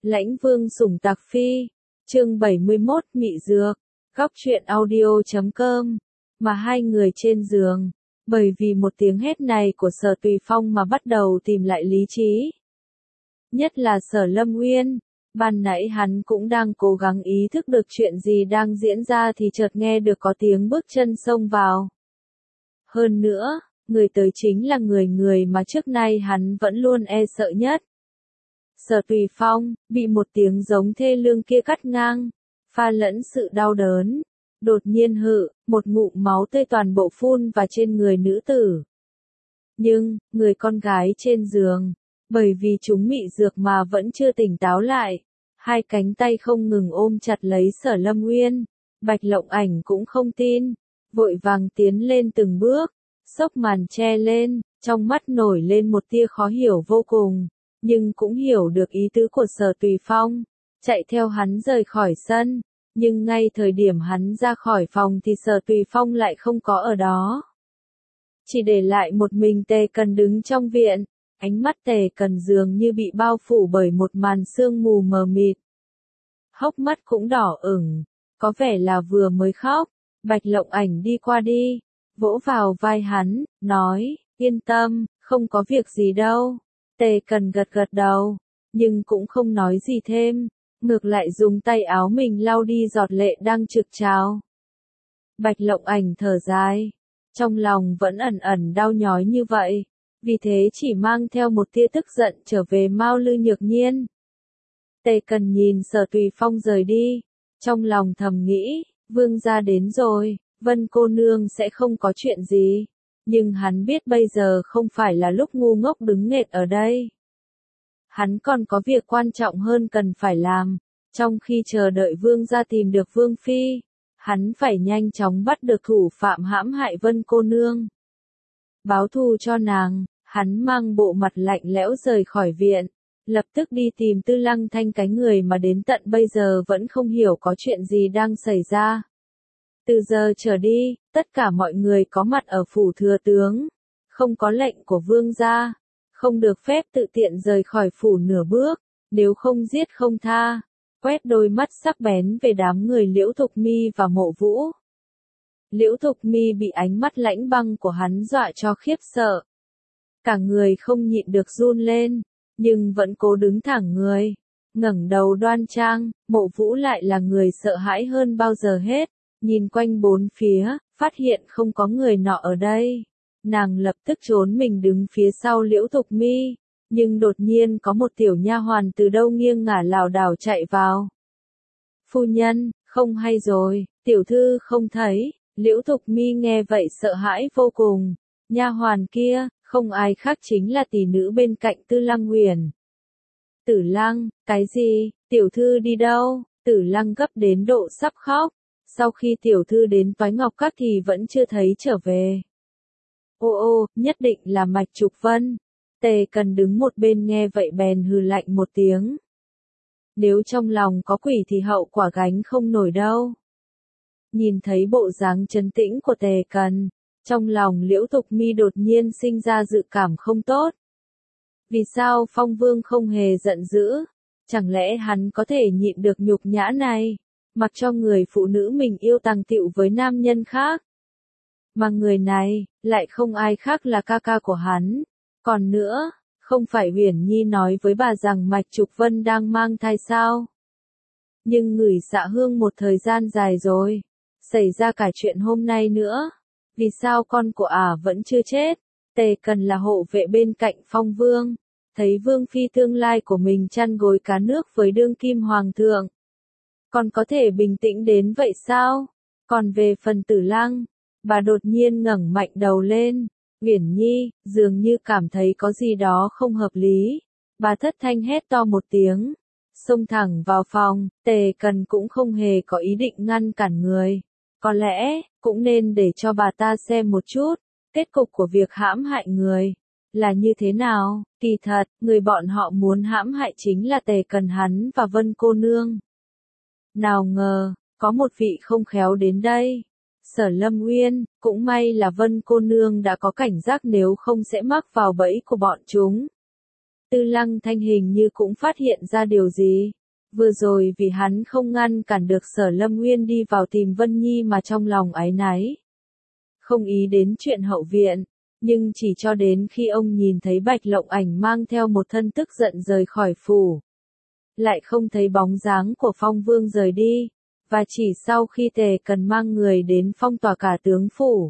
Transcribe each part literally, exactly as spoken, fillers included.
Lãnh Vương sủng Tạc Phi, chương bảy mươi mốt Mị Dược, góc truyện audio chấm com, mà hai người trên giường, bởi vì một tiếng hét này của Sở Tùy Phong mà bắt đầu tìm lại lý trí. Nhất là Sở Lâm Uyên, ban nãy hắn cũng đang cố gắng ý thức được chuyện gì đang diễn ra thì chợt nghe được có tiếng bước chân xông vào. Hơn nữa, người tới chính là người người mà trước nay hắn vẫn luôn e sợ nhất. Sở Tùy Phong, bị một tiếng giống thê lương kia cắt ngang, pha lẫn sự đau đớn, đột nhiên hự, một ngụm máu tươi toàn bộ phun vào trên người nữ tử. Nhưng, người con gái trên giường, bởi vì chúng mị dược mà vẫn chưa tỉnh táo lại, hai cánh tay không ngừng ôm chặt lấy Sở Lâm Uyên, Bạch Lộng Ảnh cũng không tin, vội vàng tiến lên từng bước, xốc màn che lên, trong mắt nổi lên một tia khó hiểu vô cùng, nhưng cũng hiểu được ý tứ của Sở Tùy Phong, chạy theo hắn rời khỏi sân, nhưng ngay thời điểm hắn ra khỏi phòng thì Sở Tùy Phong lại không có ở đó. Chỉ để lại một mình Tề Cần đứng trong viện, ánh mắt Tề Cần dường như bị bao phủ bởi một màn sương mù mờ mịt. Hốc mắt cũng đỏ ửng, có vẻ là vừa mới khóc, Bạch Lộng Ảnh đi qua đi, vỗ vào vai hắn, nói, yên tâm, không có việc gì đâu. Tề Cần gật gật đầu, nhưng cũng không nói gì thêm, ngược lại dùng tay áo mình lau đi giọt lệ đang trực trào. Bạch Lộng Ảnh thở dài, trong lòng vẫn ẩn ẩn đau nhói như vậy, vì thế chỉ mang theo một tia tức giận trở về Mao Lư Nhược Nhiên. Tề Cần nhìn Sở Tùy Phong rời đi, trong lòng thầm nghĩ, vương gia đến rồi, Vân cô nương sẽ không có chuyện gì. Nhưng hắn biết bây giờ không phải là lúc ngu ngốc đứng nghệt ở đây. Hắn còn có việc quan trọng hơn cần phải làm, trong khi chờ đợi vương gia tìm được vương phi, hắn phải nhanh chóng bắt được thủ phạm hãm hại Vân cô nương. Báo thù cho nàng, hắn mang bộ mặt lạnh lẽo rời khỏi viện, lập tức đi tìm Tư Lăng Thanh, cái người mà đến tận bây giờ vẫn không hiểu có chuyện gì đang xảy ra. Từ giờ trở đi, tất cả mọi người có mặt ở phủ thừa tướng, không có lệnh của vương gia, không được phép tự tiện rời khỏi phủ nửa bước, nếu không giết không tha. Quét đôi mắt sắc bén về đám người Liễu Thục Mi và Mộ Vũ. Liễu Thục Mi bị ánh mắt lãnh băng của hắn dọa cho khiếp sợ. Cả người không nhịn được run lên, nhưng vẫn cố đứng thẳng người, ngẩng đầu đoan trang. Mộ Vũ lại là người sợ hãi hơn bao giờ hết. Nhìn quanh bốn phía, phát hiện không có người nọ ở đây. Nàng lập tức trốn mình đứng phía sau Liễu Thục Mi, nhưng đột nhiên có một tiểu nha hoàn từ đâu nghiêng ngả lảo đảo chạy vào. Phu nhân, không hay rồi, tiểu thư không thấy. Liễu Thục Mi nghe vậy sợ hãi vô cùng. Nha hoàn kia, không ai khác chính là tỷ nữ bên cạnh Tư Lăng Huyền. Tử Lăng, cái gì, tiểu thư đi đâu? Tử Lăng gấp đến độ sắp khóc. Sau khi tiểu thư đến Toái Ngọc Các thì vẫn chưa thấy trở về. Ô ô, nhất định là Mạch Trục Vân. Tề Cần đứng một bên nghe vậy bèn hừ lạnh một tiếng. Nếu trong lòng có quỷ thì hậu quả gánh không nổi đâu. Nhìn thấy bộ dáng trấn tĩnh của Tề Cần, trong lòng Liễu Thục Mi đột nhiên sinh ra dự cảm không tốt. Vì sao Phong Vương không hề giận dữ? Chẳng lẽ hắn có thể nhịn được nhục nhã này? Mặc cho người phụ nữ mình yêu tàng tiệu với nam nhân khác. Mà người này, lại không ai khác là ca ca của hắn. Còn nữa, không phải Uyển Nhi nói với bà rằng Mạch Trục Vân đang mang thai sao? Nhưng ngửi xạ hương một thời gian dài rồi, xảy ra cả chuyện hôm nay nữa. Vì sao con của ả à vẫn chưa chết? Tề Cần là hộ vệ bên cạnh Phong Vương, thấy Vương phi tương lai của mình chăn gối cá nước với đương kim hoàng thượng. Còn có thể bình tĩnh đến vậy sao? Còn về phần Tử Lăng, bà đột nhiên ngẩng mạnh đầu lên. Uyển Nhi, dường như cảm thấy có gì đó không hợp lý. Bà thất thanh hét to một tiếng, xông thẳng vào phòng. Tề Cần cũng không hề có ý định ngăn cản người. Có lẽ, cũng nên để cho bà ta xem một chút, kết cục của việc hãm hại người là như thế nào. Kỳ thật, người bọn họ muốn hãm hại chính là Tề Cần hắn và Vân cô nương. Nào ngờ, có một vị không khéo đến đây. Sở Lâm Uyên, cũng may là Vân cô nương đã có cảnh giác, nếu không sẽ mắc vào bẫy của bọn chúng. Tư Lăng Thanh hình như cũng phát hiện ra điều gì. Vừa rồi vì hắn không ngăn cản được Sở Lâm Nguyên đi vào tìm Vân Nhi mà trong lòng áy náy. Không ý đến chuyện hậu viện, nhưng chỉ cho đến khi ông nhìn thấy Bạch Lộng Ảnh mang theo một thân tức giận rời khỏi phủ. Lại không thấy bóng dáng của Phong Vương rời đi, và chỉ sau khi Tề Cần mang người đến phong tỏa cả tướng phủ.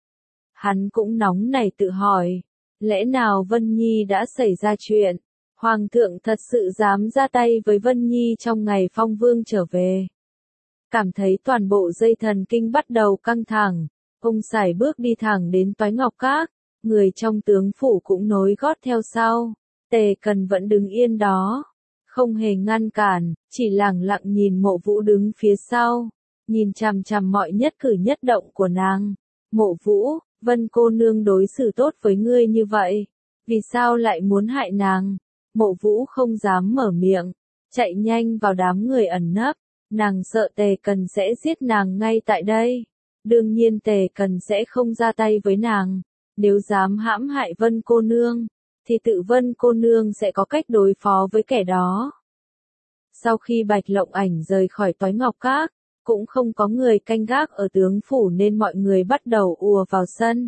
Hắn cũng nóng nảy tự hỏi, lẽ nào Vân Nhi đã xảy ra chuyện? Hoàng thượng thật sự dám ra tay với Vân Nhi trong ngày Phong Vương trở về. Cảm thấy toàn bộ dây thần kinh bắt đầu căng thẳng, ông sải bước đi thẳng đến Toái Ngọc Các, người trong tướng phủ cũng nối gót theo sau. Tề Cần vẫn đứng yên đó, không hề ngăn cản, chỉ lẳng lặng nhìn Mộ Vũ đứng phía sau, nhìn chằm chằm mọi nhất cử nhất động của nàng. Mộ Vũ, Vân cô nương đối xử tốt với ngươi như vậy, vì sao lại muốn hại nàng? Mộ Vũ không dám mở miệng, chạy nhanh vào đám người ẩn nấp, nàng sợ Tề Cần sẽ giết nàng ngay tại đây. Đương nhiên Tề Cần sẽ không ra tay với nàng, nếu dám hãm hại Vân cô nương, thì tự Vân cô nương sẽ có cách đối phó với kẻ đó. Sau khi Bạch Lộng Ảnh rời khỏi Toái Ngọc Các, cũng không có người canh gác ở tướng phủ nên mọi người bắt đầu ùa vào sân.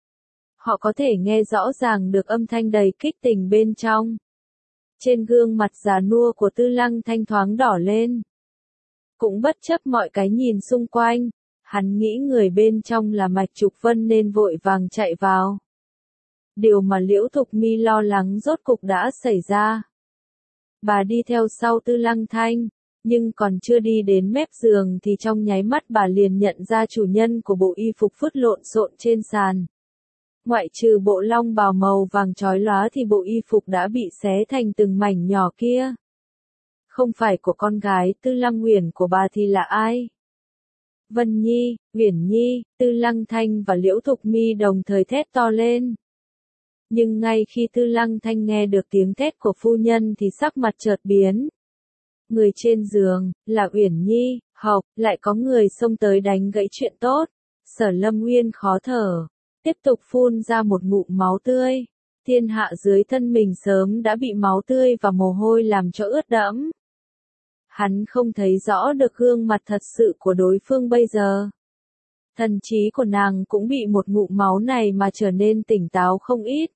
Họ có thể nghe rõ ràng được âm thanh đầy kích tình bên trong. Trên gương mặt già nua của Tư Lăng Thanh thoáng đỏ lên. Cũng bất chấp mọi cái nhìn xung quanh, hắn nghĩ người bên trong là Mạch Trục Vân nên vội vàng chạy vào. Điều mà Liễu Thục Mi lo lắng rốt cục đã xảy ra. Bà đi theo sau Tư Lăng Thanh, nhưng còn chưa đi đến mép giường thì trong nháy mắt bà liền nhận ra chủ nhân của bộ y phục phứt lộn xộn trên sàn. Ngoại trừ bộ long bào màu vàng chói lóa thì bộ y phục đã bị xé thành từng mảnh nhỏ kia. Không phải của con gái Tư Lăng Uyển của bà thì là ai? Vân Nhi, Uyển Nhi, Tư Lăng Thanh và Liễu Thục Mi đồng thời thét to lên. Nhưng ngay khi Tư Lăng Thanh nghe được tiếng thét của phu nhân thì sắc mặt chợt biến. Người trên giường, là Uyển Nhi, học, lại có người xông tới đánh gãy chuyện tốt. Sở Lâm Nguyên khó thở, tiếp tục phun ra một ngụm máu tươi. Thiên hạ dưới thân mình sớm đã bị máu tươi và mồ hôi làm cho ướt đẫm. Hắn không thấy rõ được gương mặt thật sự của đối phương bây giờ. Thần trí của nàng cũng bị một ngụm máu này mà trở nên tỉnh táo không ít.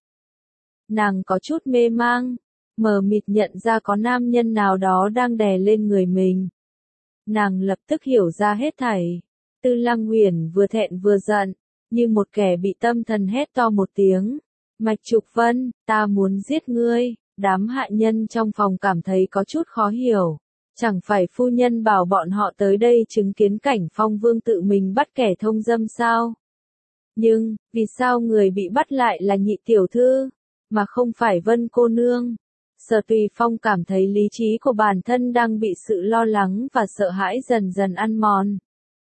Nàng có chút mê mang, mờ mịt nhận ra có nam nhân nào đó đang đè lên người mình. Nàng lập tức hiểu ra hết thảy. Tư Lăng Uyển vừa thẹn vừa giận, như một kẻ bị tâm thần hét to một tiếng. Mạch Trục Vân, ta muốn giết ngươi. Đám hạ nhân trong phòng cảm thấy có chút khó hiểu. Chẳng phải phu nhân bảo bọn họ tới đây chứng kiến cảnh Phong Vương tự mình bắt kẻ thông dâm sao? Nhưng, vì sao người bị bắt lại là nhị tiểu thư, mà không phải Vân cô nương? Sở Tùy Phong cảm thấy lý trí của bản thân đang bị sự lo lắng và sợ hãi dần dần ăn mòn.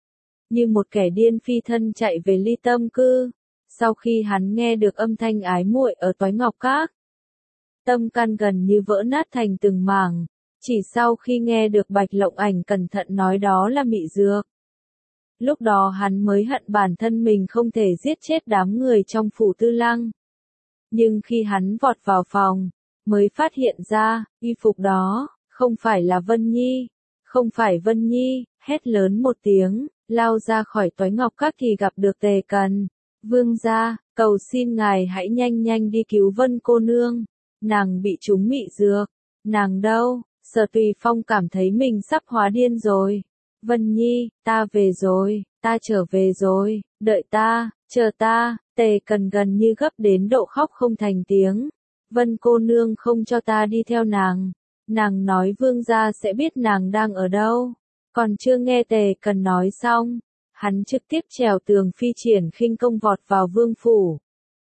Như một kẻ điên phi thân chạy về Ly Tâm Cư, sau khi hắn nghe được âm thanh ái muội ở Toái Ngọc Các. Tâm can gần như vỡ nát thành từng mảng, chỉ sau khi nghe được Bạch Lộng Ảnh cẩn thận nói đó là mị dược. Lúc đó hắn mới hận bản thân mình không thể giết chết đám người trong phủ Tư Lăng. Nhưng khi hắn vọt vào phòng, mới phát hiện ra, y phục đó, không phải là Vân Nhi, không phải Vân Nhi, hét lớn một tiếng, lao ra khỏi Toái Ngọc Các thì gặp được Tề Cần. Vương gia, cầu xin ngài hãy nhanh nhanh đi cứu Vân cô nương, nàng bị trúng mị dược. Nàng đâu? Sở Tùy Phong cảm thấy mình sắp hóa điên rồi. Vân Nhi, ta về rồi, ta trở về rồi, đợi ta, chờ ta. Tề Cần gần như gấp đến độ khóc không thành tiếng. Vân cô nương không cho ta đi theo nàng. Nàng nói vương gia sẽ biết nàng đang ở đâu. Còn chưa nghe Tề Cần nói xong, hắn trực tiếp trèo tường phi triển khinh công vọt vào vương phủ.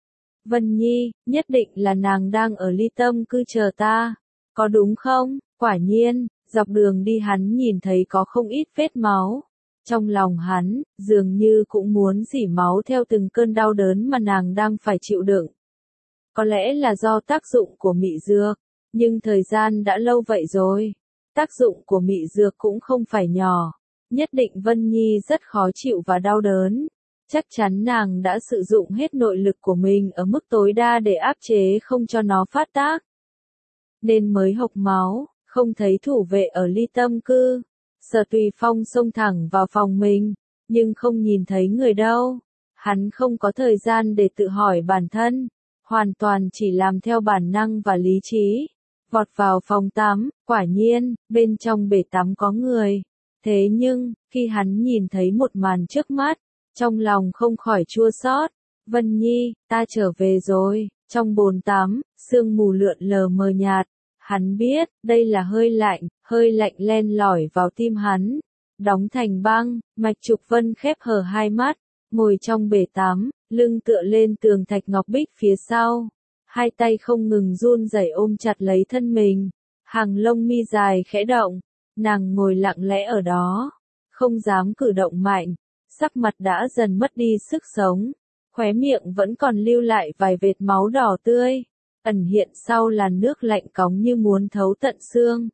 Vân Nhi, nhất định là nàng đang ở Ly Tâm Cư chờ ta. Có đúng không? Quả nhiên, dọc đường đi hắn nhìn thấy có không ít vết máu. Trong lòng hắn, dường như cũng muốn rỉ máu theo từng cơn đau đớn mà nàng đang phải chịu đựng. Có lẽ là do tác dụng của mị dược, nhưng thời gian đã lâu vậy rồi. Tác dụng của mị dược cũng không phải nhỏ. Nhất định Vân Nhi rất khó chịu và đau đớn. Chắc chắn nàng đã sử dụng hết nội lực của mình ở mức tối đa để áp chế không cho nó phát tác. nên mới hộc máu, không thấy thủ vệ ở ly tâm cư. Sở Tùy Phong xông thẳng vào phòng mình, nhưng không nhìn thấy người đâu. Hắn không có thời gian để tự hỏi bản thân, hoàn toàn chỉ làm theo bản năng và lý trí. Vọt vào phòng tắm, quả nhiên, bên trong bể tắm có người. Thế nhưng, khi hắn nhìn thấy một màn trước mắt, trong lòng không khỏi chua xót. Vân Nhi, ta trở về rồi. Trong bồn tắm, sương mù lượn lờ mờ nhạt. Hắn biết, đây là hơi lạnh, hơi lạnh len lỏi vào tim hắn. Đóng thành băng, Mạch Trục Vân khép hờ hai mắt, ngồi trong bể tắm, lưng tựa lên tường thạch ngọc bích phía sau. Hai tay không ngừng run rẩy ôm chặt lấy thân mình. Hàng lông mi dài khẽ động, nàng ngồi lặng lẽ ở đó, không dám cử động mạnh. Sắc mặt đã dần mất đi sức sống, khóe miệng vẫn còn lưu lại vài vệt máu đỏ tươi, ẩn hiện sau làn nước lạnh cóng như muốn thấu tận xương.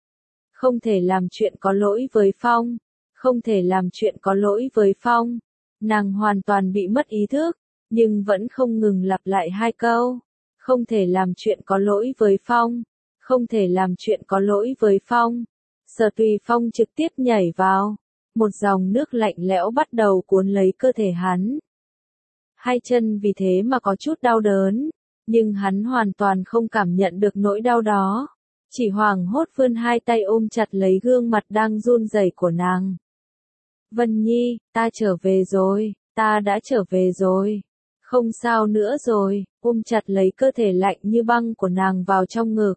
Không thể làm chuyện có lỗi với Phong, không thể làm chuyện có lỗi với Phong. Nàng hoàn toàn bị mất ý thức, nhưng vẫn không ngừng lặp lại hai câu. Không thể làm chuyện có lỗi với Phong, không thể làm chuyện có lỗi với Phong. Sở Tùy Phong trực tiếp nhảy vào, một dòng nước lạnh lẽo bắt đầu cuốn lấy cơ thể hắn. Hai chân vì thế mà có chút đau đớn, nhưng hắn hoàn toàn không cảm nhận được nỗi đau đó, chỉ hoảng hốt vươn hai tay ôm chặt lấy gương mặt đang run rẩy của nàng. Vân Nhi, ta trở về rồi, ta đã trở về rồi, không sao nữa rồi, ôm chặt lấy cơ thể lạnh như băng của nàng vào trong ngực.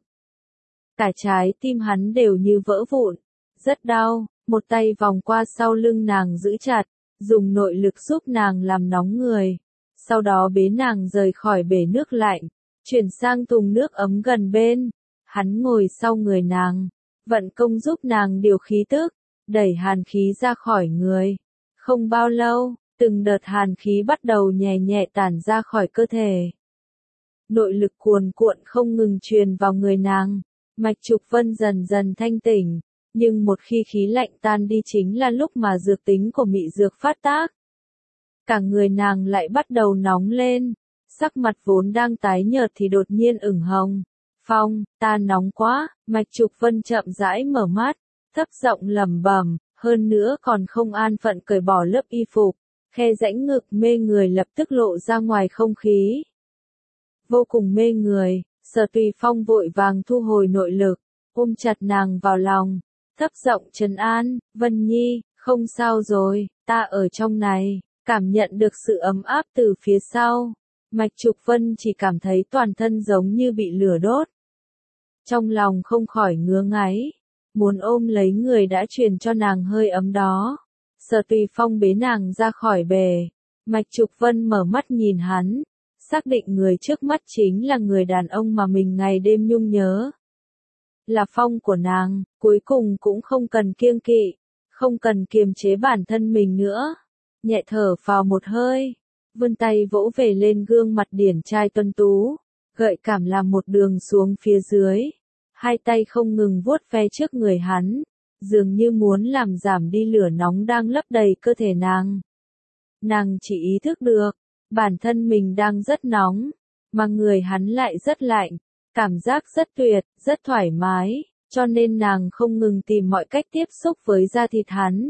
Cả trái tim hắn đều như vỡ vụn, rất đau, một tay vòng qua sau lưng nàng giữ chặt, dùng nội lực giúp nàng làm nóng người. Sau đó bế nàng rời khỏi bể nước lạnh, chuyển sang thùng nước ấm gần bên. Hắn ngồi sau người nàng, vận công giúp nàng điều khí tức, đẩy hàn khí ra khỏi người. Không bao lâu, từng đợt hàn khí bắt đầu nhẹ nhẹ tản ra khỏi cơ thể. Nội lực cuồn cuộn không ngừng truyền vào người nàng, Mạch Trục Vân dần dần thanh tỉnh, nhưng một khi khí lạnh tan đi chính là lúc mà dược tính của mị dược phát tác. Cả người nàng lại bắt đầu nóng lên, sắc mặt vốn đang tái nhợt thì đột nhiên ửng hồng. Phong, ta nóng quá, Mạch Trục Vân chậm rãi mở mắt, thấp giọng lẩm bẩm, hơn nữa còn không an phận cởi bỏ lớp y phục, khe rãnh ngực mê người lập tức lộ ra ngoài không khí. Vô cùng mê người, Sở Tùy Phong vội vàng thu hồi nội lực, ôm chặt nàng vào lòng, thấp giọng trấn an, Vân Nhi, không sao rồi, ta ở trong này. Cảm nhận được sự ấm áp từ phía sau, Mạch Trục Vân chỉ cảm thấy toàn thân giống như bị lửa đốt. Trong lòng không khỏi ngứa ngáy, muốn ôm lấy người đã truyền cho nàng hơi ấm đó. Sở Tùy Phong bế nàng ra khỏi bể, Mạch Trục Vân mở mắt nhìn hắn, xác định người trước mắt chính là người đàn ông mà mình ngày đêm nhung nhớ. Là Phong của nàng, cuối cùng cũng không cần kiêng kỵ, không cần kiềm chế bản thân mình nữa. Nhẹ thở vào một hơi, vươn tay vỗ về lên gương mặt điển trai tuấn tú, gợi cảm làm một đường xuống phía dưới, hai tay không ngừng vuốt ve trước người hắn, dường như muốn làm giảm đi lửa nóng đang lấp đầy cơ thể nàng. Nàng chỉ ý thức được, bản thân mình đang rất nóng, mà người hắn lại rất lạnh, cảm giác rất tuyệt, rất thoải mái, cho nên nàng không ngừng tìm mọi cách tiếp xúc với da thịt hắn.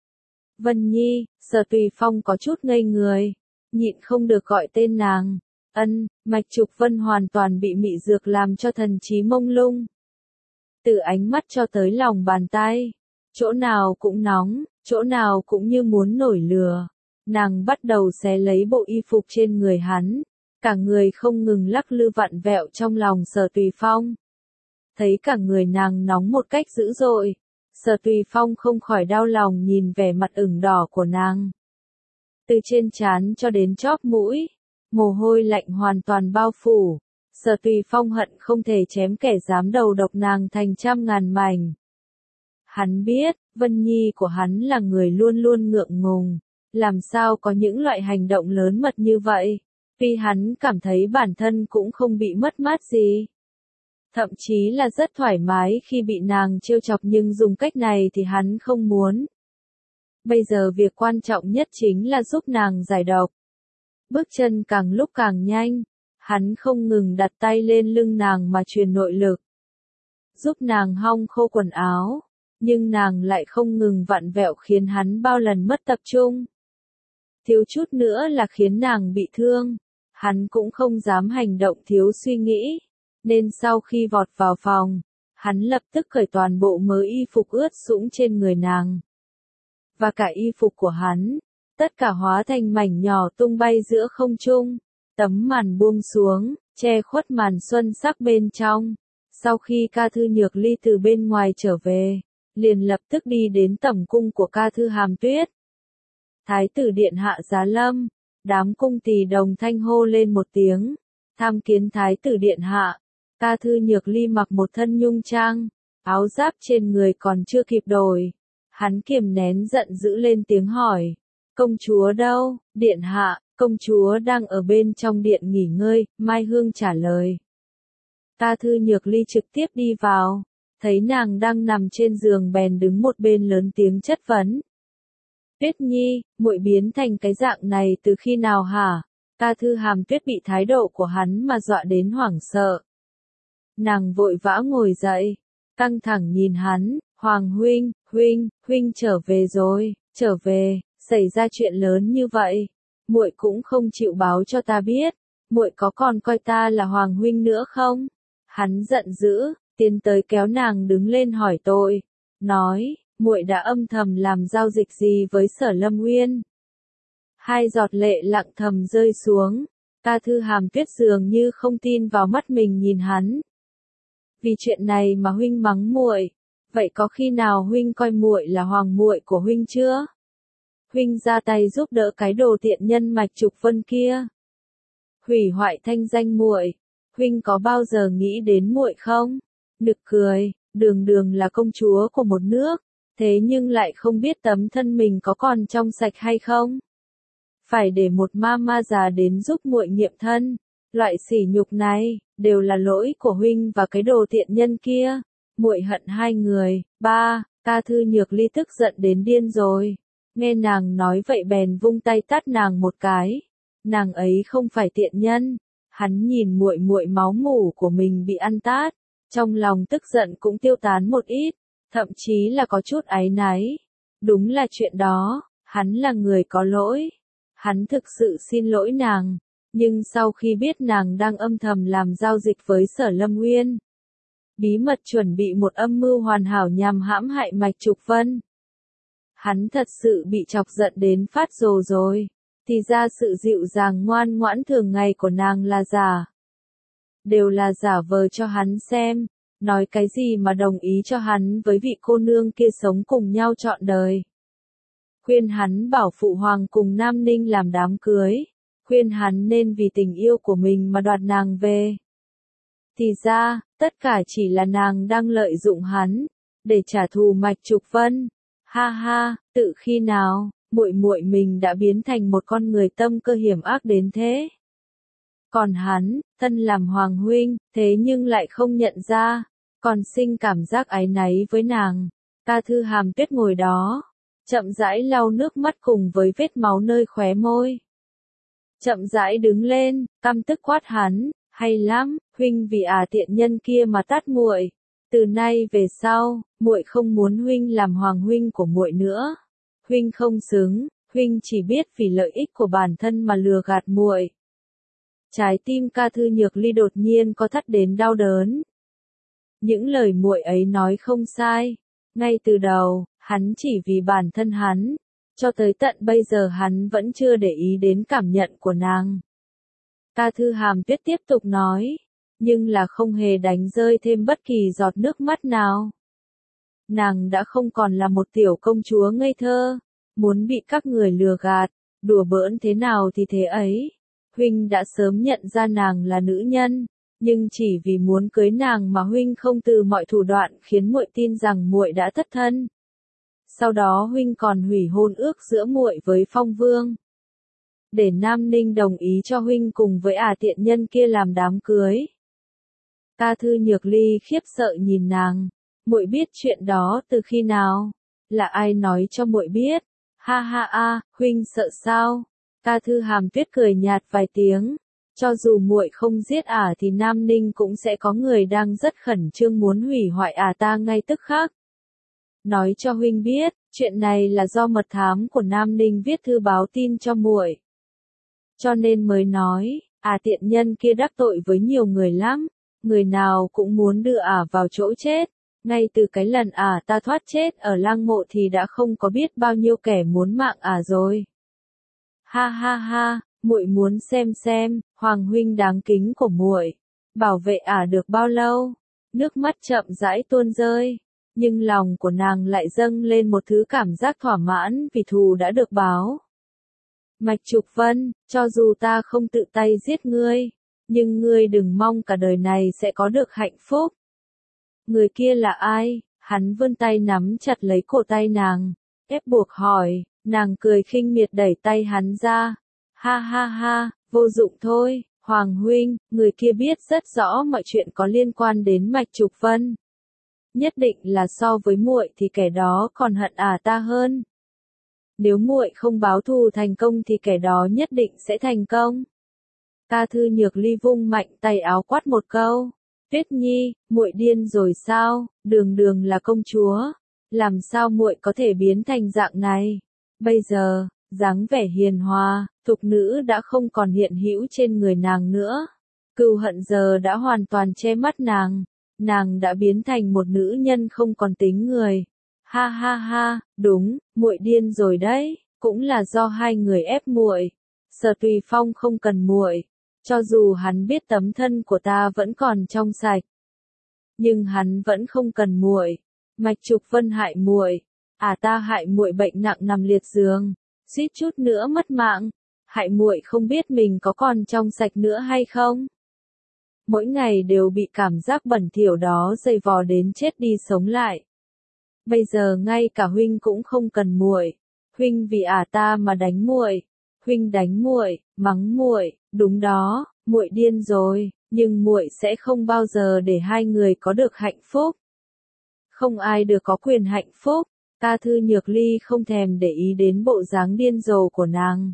Vân Nhi, Sở Tùy Phong có chút ngây người, nhịn không được gọi tên nàng. Ân, Mạch Trục Vân hoàn toàn bị mị dược làm cho thần trí mông lung. Từ ánh mắt cho tới lòng bàn tay, chỗ nào cũng nóng, chỗ nào cũng như muốn nổi lửa. Nàng bắt đầu xé lấy bộ y phục trên người hắn, cả người không ngừng lắc lư vặn vẹo trong lòng Sở Tùy Phong. Thấy cả người nàng nóng một cách dữ dội, Sở Tùy Phong không khỏi đau lòng nhìn vẻ mặt ửng đỏ của nàng. Từ trên trán cho đến chóp mũi, mồ hôi lạnh hoàn toàn bao phủ. Sở Tùy Phong hận không thể chém kẻ dám đầu độc nàng thành trăm ngàn mảnh. Hắn biết, Vân Nhi của hắn là người luôn luôn ngượng ngùng, làm sao có những loại hành động lớn mật như vậy. Tuy hắn cảm thấy bản thân cũng không bị mất mát gì. Thậm chí là rất thoải mái khi bị nàng trêu chọc, nhưng dùng cách này thì hắn không muốn. Bây giờ việc quan trọng nhất chính là giúp nàng giải độc. Bước chân càng lúc càng nhanh, hắn không ngừng đặt tay lên lưng nàng mà truyền nội lực, giúp nàng hong khô quần áo, nhưng nàng lại không ngừng vặn vẹo khiến hắn bao lần mất tập trung. Thiếu chút nữa là khiến nàng bị thương, hắn cũng không dám hành động thiếu suy nghĩ, nên sau khi vọt vào phòng, hắn lập tức cởi toàn bộ mớ y phục ướt sũng trên người nàng. Và cả y phục của hắn, tất cả hóa thành mảnh nhỏ tung bay giữa không trung, tấm màn buông xuống, che khuất màn xuân sắc bên trong. Sau khi Ca Thư Nhược Ly từ bên ngoài trở về, liền lập tức đi đến tẩm cung của Ca Thư Hàm Tuyết. Thái tử điện hạ giá lâm, đám cung tỳ đồng thanh hô lên một tiếng, tham kiến thái tử điện hạ. Ca Thư Nhược Ly mặc một thân nhung trang, áo giáp trên người còn chưa kịp đổi. Hắn kiềm nén giận dữ lên tiếng hỏi, công chúa đâu? Điện hạ, công chúa đang ở bên trong điện nghỉ ngơi, Mai Hương trả lời. Ca Thư Nhược Ly trực tiếp đi vào, thấy nàng đang nằm trên giường bèn đứng một bên lớn tiếng chất vấn. Tuyết Nhi, muội biến thành cái dạng này từ khi nào hả? Ca Thư Hàm Tuyết bị thái độ của hắn mà dọa đến hoảng sợ. Nàng vội vã ngồi dậy, căng thẳng nhìn hắn, Hoàng huynh, huynh, huynh trở về rồi, trở về, xảy ra chuyện lớn như vậy, muội cũng không chịu báo cho ta biết, muội có còn coi ta là Hoàng huynh nữa không? Hắn giận dữ, tiến tới kéo nàng đứng lên hỏi tội, nói, muội đã âm thầm làm giao dịch gì với Sở Lâm Uyên? Hai giọt lệ lặng thầm rơi xuống, Ca Thư Hàm Tuyết dường như không tin vào mắt mình nhìn hắn. Vì chuyện này mà huynh mắng muội, vậy có khi nào huynh coi muội là hoàng muội của huynh chưa? Huynh ra tay giúp đỡ cái đồ tiện nhân Mạch Trục Vân kia, hủy hoại thanh danh muội, huynh có bao giờ nghĩ đến muội không? Nực cười, đường đường là công chúa của một nước, thế nhưng lại không biết tấm thân mình có còn trong sạch hay không? Phải để một ma ma già đến giúp muội nghiệm thân, loại sỉ nhục này đều là lỗi của huynh và cái đồ tiện nhân kia. Muội hận hai người. Ba, Ca Thư Nhược Ly tức giận đến điên rồi. Nghe nàng nói vậy bèn vung tay tát nàng một cái. Nàng ấy không phải tiện nhân. Hắn nhìn muội muội máu mủ của mình bị ăn tát, trong lòng tức giận cũng tiêu tán một ít, thậm chí là có chút áy náy. Đúng là chuyện đó, hắn là người có lỗi. Hắn thực sự xin lỗi nàng, nhưng sau khi biết nàng đang âm thầm làm giao dịch với Sở Lâm Uyên, bí mật chuẩn bị một âm mưu hoàn hảo nhằm hãm hại Mạch Trục Vân, hắn thật sự bị chọc giận đến phát rồ rồi. Thì ra sự dịu dàng ngoan ngoãn thường ngày của nàng là giả. Đều là giả vờ cho hắn xem, nói cái gì mà đồng ý cho hắn với vị cô nương kia sống cùng nhau trọn đời. Khuyên hắn bảo phụ hoàng cùng Nam Ninh làm đám cưới, khuyên hắn nên vì tình yêu của mình mà đoạt nàng về. Thì ra, tất cả chỉ là nàng đang lợi dụng hắn, để trả thù Mạch Trục Vân. Ha ha, tự khi nào, muội muội mình đã biến thành một con người tâm cơ hiểm ác đến thế. Còn hắn, thân làm hoàng huynh, thế nhưng lại không nhận ra, còn sinh cảm giác áy náy với nàng. Ca Thư Hàm Tuyết ngồi đó, chậm rãi lau nước mắt cùng với vết máu nơi khóe môi. Chậm rãi đứng lên, căm tức quát hắn, hay lắm, huynh vì à tiện nhân kia mà tát muội. Từ nay về sau, muội không muốn huynh làm hoàng huynh của muội nữa. Huynh không xứng, huynh chỉ biết vì lợi ích của bản thân mà lừa gạt muội. Trái tim Ca Thư Nhược Ly đột nhiên có thắt đến đau đớn. Những lời muội ấy nói không sai, ngay từ đầu, hắn chỉ vì bản thân hắn, cho tới tận bây giờ hắn vẫn chưa để ý đến cảm nhận của nàng. Ca Thư Hàm Tuyết tiếp tục nói, nhưng là không hề đánh rơi thêm bất kỳ giọt nước mắt nào. Nàng đã không còn là một tiểu công chúa ngây thơ, muốn bị các người lừa gạt, đùa bỡn thế nào thì thế ấy. Huynh đã sớm nhận ra nàng là nữ nhân, nhưng chỉ vì muốn cưới nàng mà huynh không từ mọi thủ đoạn khiến muội tin rằng muội đã thất thân. Sau đó huynh còn hủy hôn ước giữa muội với Phong Vương, để Nam Ninh đồng ý cho huynh cùng với ả tiện nhân kia làm đám cưới. Ca Thư Nhược Ly khiếp sợ nhìn nàng, muội biết chuyện đó từ khi nào? Là ai nói cho muội biết? Ha ha a, huynh sợ sao? Ca Thư Hàm Tuyết cười nhạt vài tiếng, Cho dù muội không giết ả thì Nam Ninh cũng sẽ có người đang rất khẩn trương muốn hủy hoại ả ta ngay tức khắc. Nói cho huynh biết, chuyện này là do mật thám của Nam Ninh viết thư báo tin cho muội. Cho nên mới nói, ả tiện nhân kia đắc tội với nhiều người lắm, người nào cũng muốn đưa ả vào chỗ chết. Ngay từ cái lần ả ta thoát chết ở lăng mộ thì đã không có biết bao nhiêu kẻ muốn mạng ả rồi. Ha ha ha, muội muốn xem xem, Hoàng huynh đáng kính của muội, bảo vệ ả được bao lâu? Nước mắt chậm rãi tuôn rơi, nhưng lòng của nàng lại dâng lên một thứ cảm giác thỏa mãn vì thù đã được báo. Mạch Trục Vân, cho dù ta không tự tay giết ngươi, nhưng ngươi đừng mong cả đời này sẽ có được hạnh phúc. Người kia là ai? Hắn vươn tay nắm chặt lấy cổ tay nàng, ép buộc hỏi, nàng cười khinh miệt đẩy tay hắn ra. Ha ha ha, vô dụng thôi, Hoàng huynh, người kia biết rất rõ mọi chuyện có liên quan đến Mạch Trục Vân. Nhất định là so với muội thì kẻ đó còn hận ả ta hơn. Nếu muội không báo thù thành công thì kẻ đó nhất định sẽ thành công. Ta Thư Nhược Ly vung mạnh tay áo quát một câu. Tuyết Nhi, muội điên rồi sao? Đường đường là công chúa, làm sao muội có thể biến thành dạng này? Bây giờ, dáng vẻ hiền hòa, thục nữ đã không còn hiện hữu trên người nàng nữa. Cừu hận giờ đã hoàn toàn che mắt nàng, nàng đã biến thành một nữ nhân không còn tính người. Ha ha ha, đúng, muội điên rồi đấy, cũng là do hai người ép muội. Sở Tùy Phong không cần muội. Cho dù hắn biết tấm thân của ta vẫn còn trong sạch, nhưng hắn vẫn không cần muội. Mạch Trục Vân hại muội, à ta hại muội bệnh nặng nằm liệt giường, suýt chút nữa mất mạng, hại muội không biết mình có còn trong sạch nữa hay không. Mỗi ngày đều bị cảm giác bẩn thỉu đó dày vò đến chết đi sống lại. Bây giờ ngay cả huynh cũng không cần muội, huynh vì à ta mà đánh muội. Huynh đánh muội, mắng muội, đúng đó, muội điên rồi, nhưng muội sẽ không bao giờ để hai người có được hạnh phúc. Không ai được có quyền hạnh phúc. Ta Thư Nhược Ly không thèm để ý đến bộ dáng điên rồ của nàng.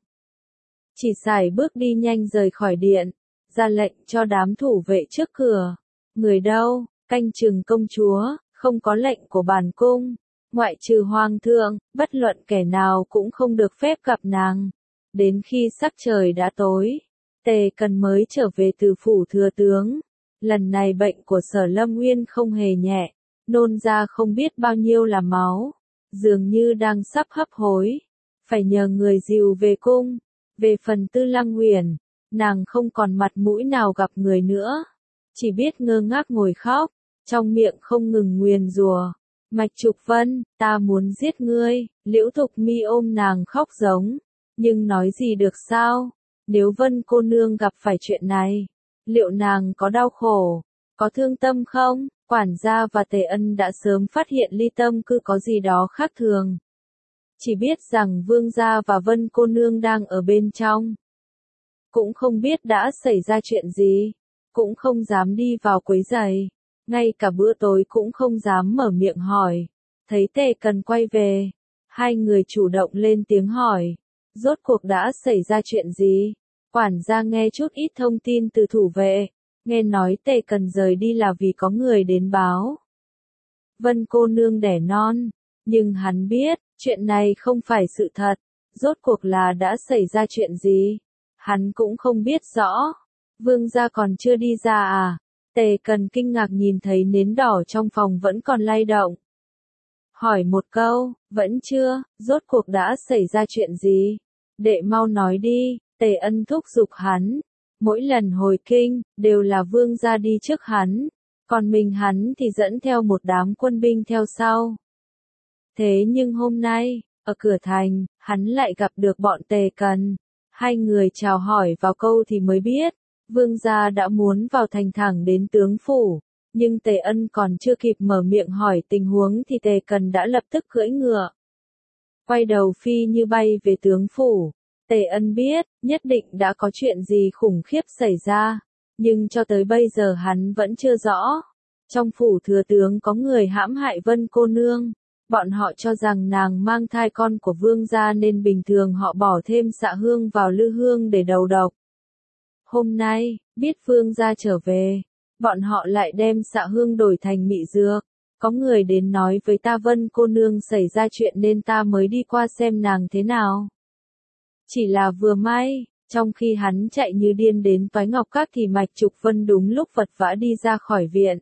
Chỉ sải bước đi nhanh rời khỏi điện, ra lệnh cho đám thủ vệ trước cửa. Người đâu, canh chừng công chúa, không có lệnh của bản cung, ngoại trừ hoàng thượng, bất luận kẻ nào cũng không được phép gặp nàng. Đến khi sắc trời đã tối, Tề Cần mới trở về từ phủ thừa tướng. Lần này bệnh của Sở Lâm Uyên không hề nhẹ, nôn ra không biết bao nhiêu là máu, dường như đang sắp hấp hối, phải nhờ người dìu về cung. Về phần Tư Lăng Huyền, nàng không còn mặt mũi nào gặp người nữa, chỉ biết ngơ ngác ngồi khóc, trong miệng không ngừng nguyền rủa. Mạch Trục Vân, ta muốn giết ngươi. Liễu Thục Mi ôm nàng khóc giống. Nhưng nói gì được sao? Nếu Vân cô nương gặp phải chuyện này, liệu nàng có đau khổ, có thương tâm không? Quản gia và Tề Ân đã sớm phát hiện Ly Tâm Cư có gì đó khác thường. Chỉ biết rằng Vương gia và Vân cô nương đang ở bên trong. Cũng không biết đã xảy ra chuyện gì, cũng không dám đi vào quấy rầy, ngay cả bữa tối cũng không dám mở miệng hỏi. Thấy Tề Cần quay về, hai người chủ động lên tiếng hỏi. Rốt cuộc đã xảy ra chuyện gì? Quản gia nghe chút ít thông tin từ thủ vệ, nghe nói Tề Cần rời đi là vì có người đến báo. Vân cô nương đẻ non, nhưng hắn biết, chuyện này không phải sự thật, rốt cuộc là đã xảy ra chuyện gì? Hắn cũng không biết rõ. Vương gia còn chưa đi ra à? Tề Cần kinh ngạc nhìn thấy nến đỏ trong phòng vẫn còn lay động. Hỏi một câu, vẫn chưa, rốt cuộc đã xảy ra chuyện gì? Đệ mau nói đi, Tề Ân thúc giục hắn. Mỗi lần hồi kinh, đều là vương gia đi trước hắn, còn mình hắn thì dẫn theo một đám quân binh theo sau. Thế nhưng hôm nay, ở cửa thành, hắn lại gặp được bọn Tề Cần. Hai người chào hỏi vào câu thì mới biết, vương gia đã muốn vào thành thẳng đến tướng phủ. Nhưng Tề Ân còn chưa kịp mở miệng hỏi tình huống thì Tề Cần đã lập tức cưỡi ngựa, quay đầu phi như bay về tướng phủ. Tề Ân biết, nhất định đã có chuyện gì khủng khiếp xảy ra, nhưng cho tới bây giờ hắn vẫn chưa rõ. Trong phủ thừa tướng có người hãm hại Vân cô nương, bọn họ cho rằng nàng mang thai con của vương gia nên bình thường họ bỏ thêm xạ hương vào lư hương để đầu độc. Hôm nay, biết Vương gia trở về, bọn họ lại đem xạ hương đổi thành mị dược. Có người đến nói với ta Vân cô nương xảy ra chuyện nên ta mới đi qua xem nàng thế nào. Chỉ là vừa may, trong khi hắn chạy như điên đến Toái Ngọc Các thì Mạch Trục Vân đúng lúc vật vã đi ra khỏi viện.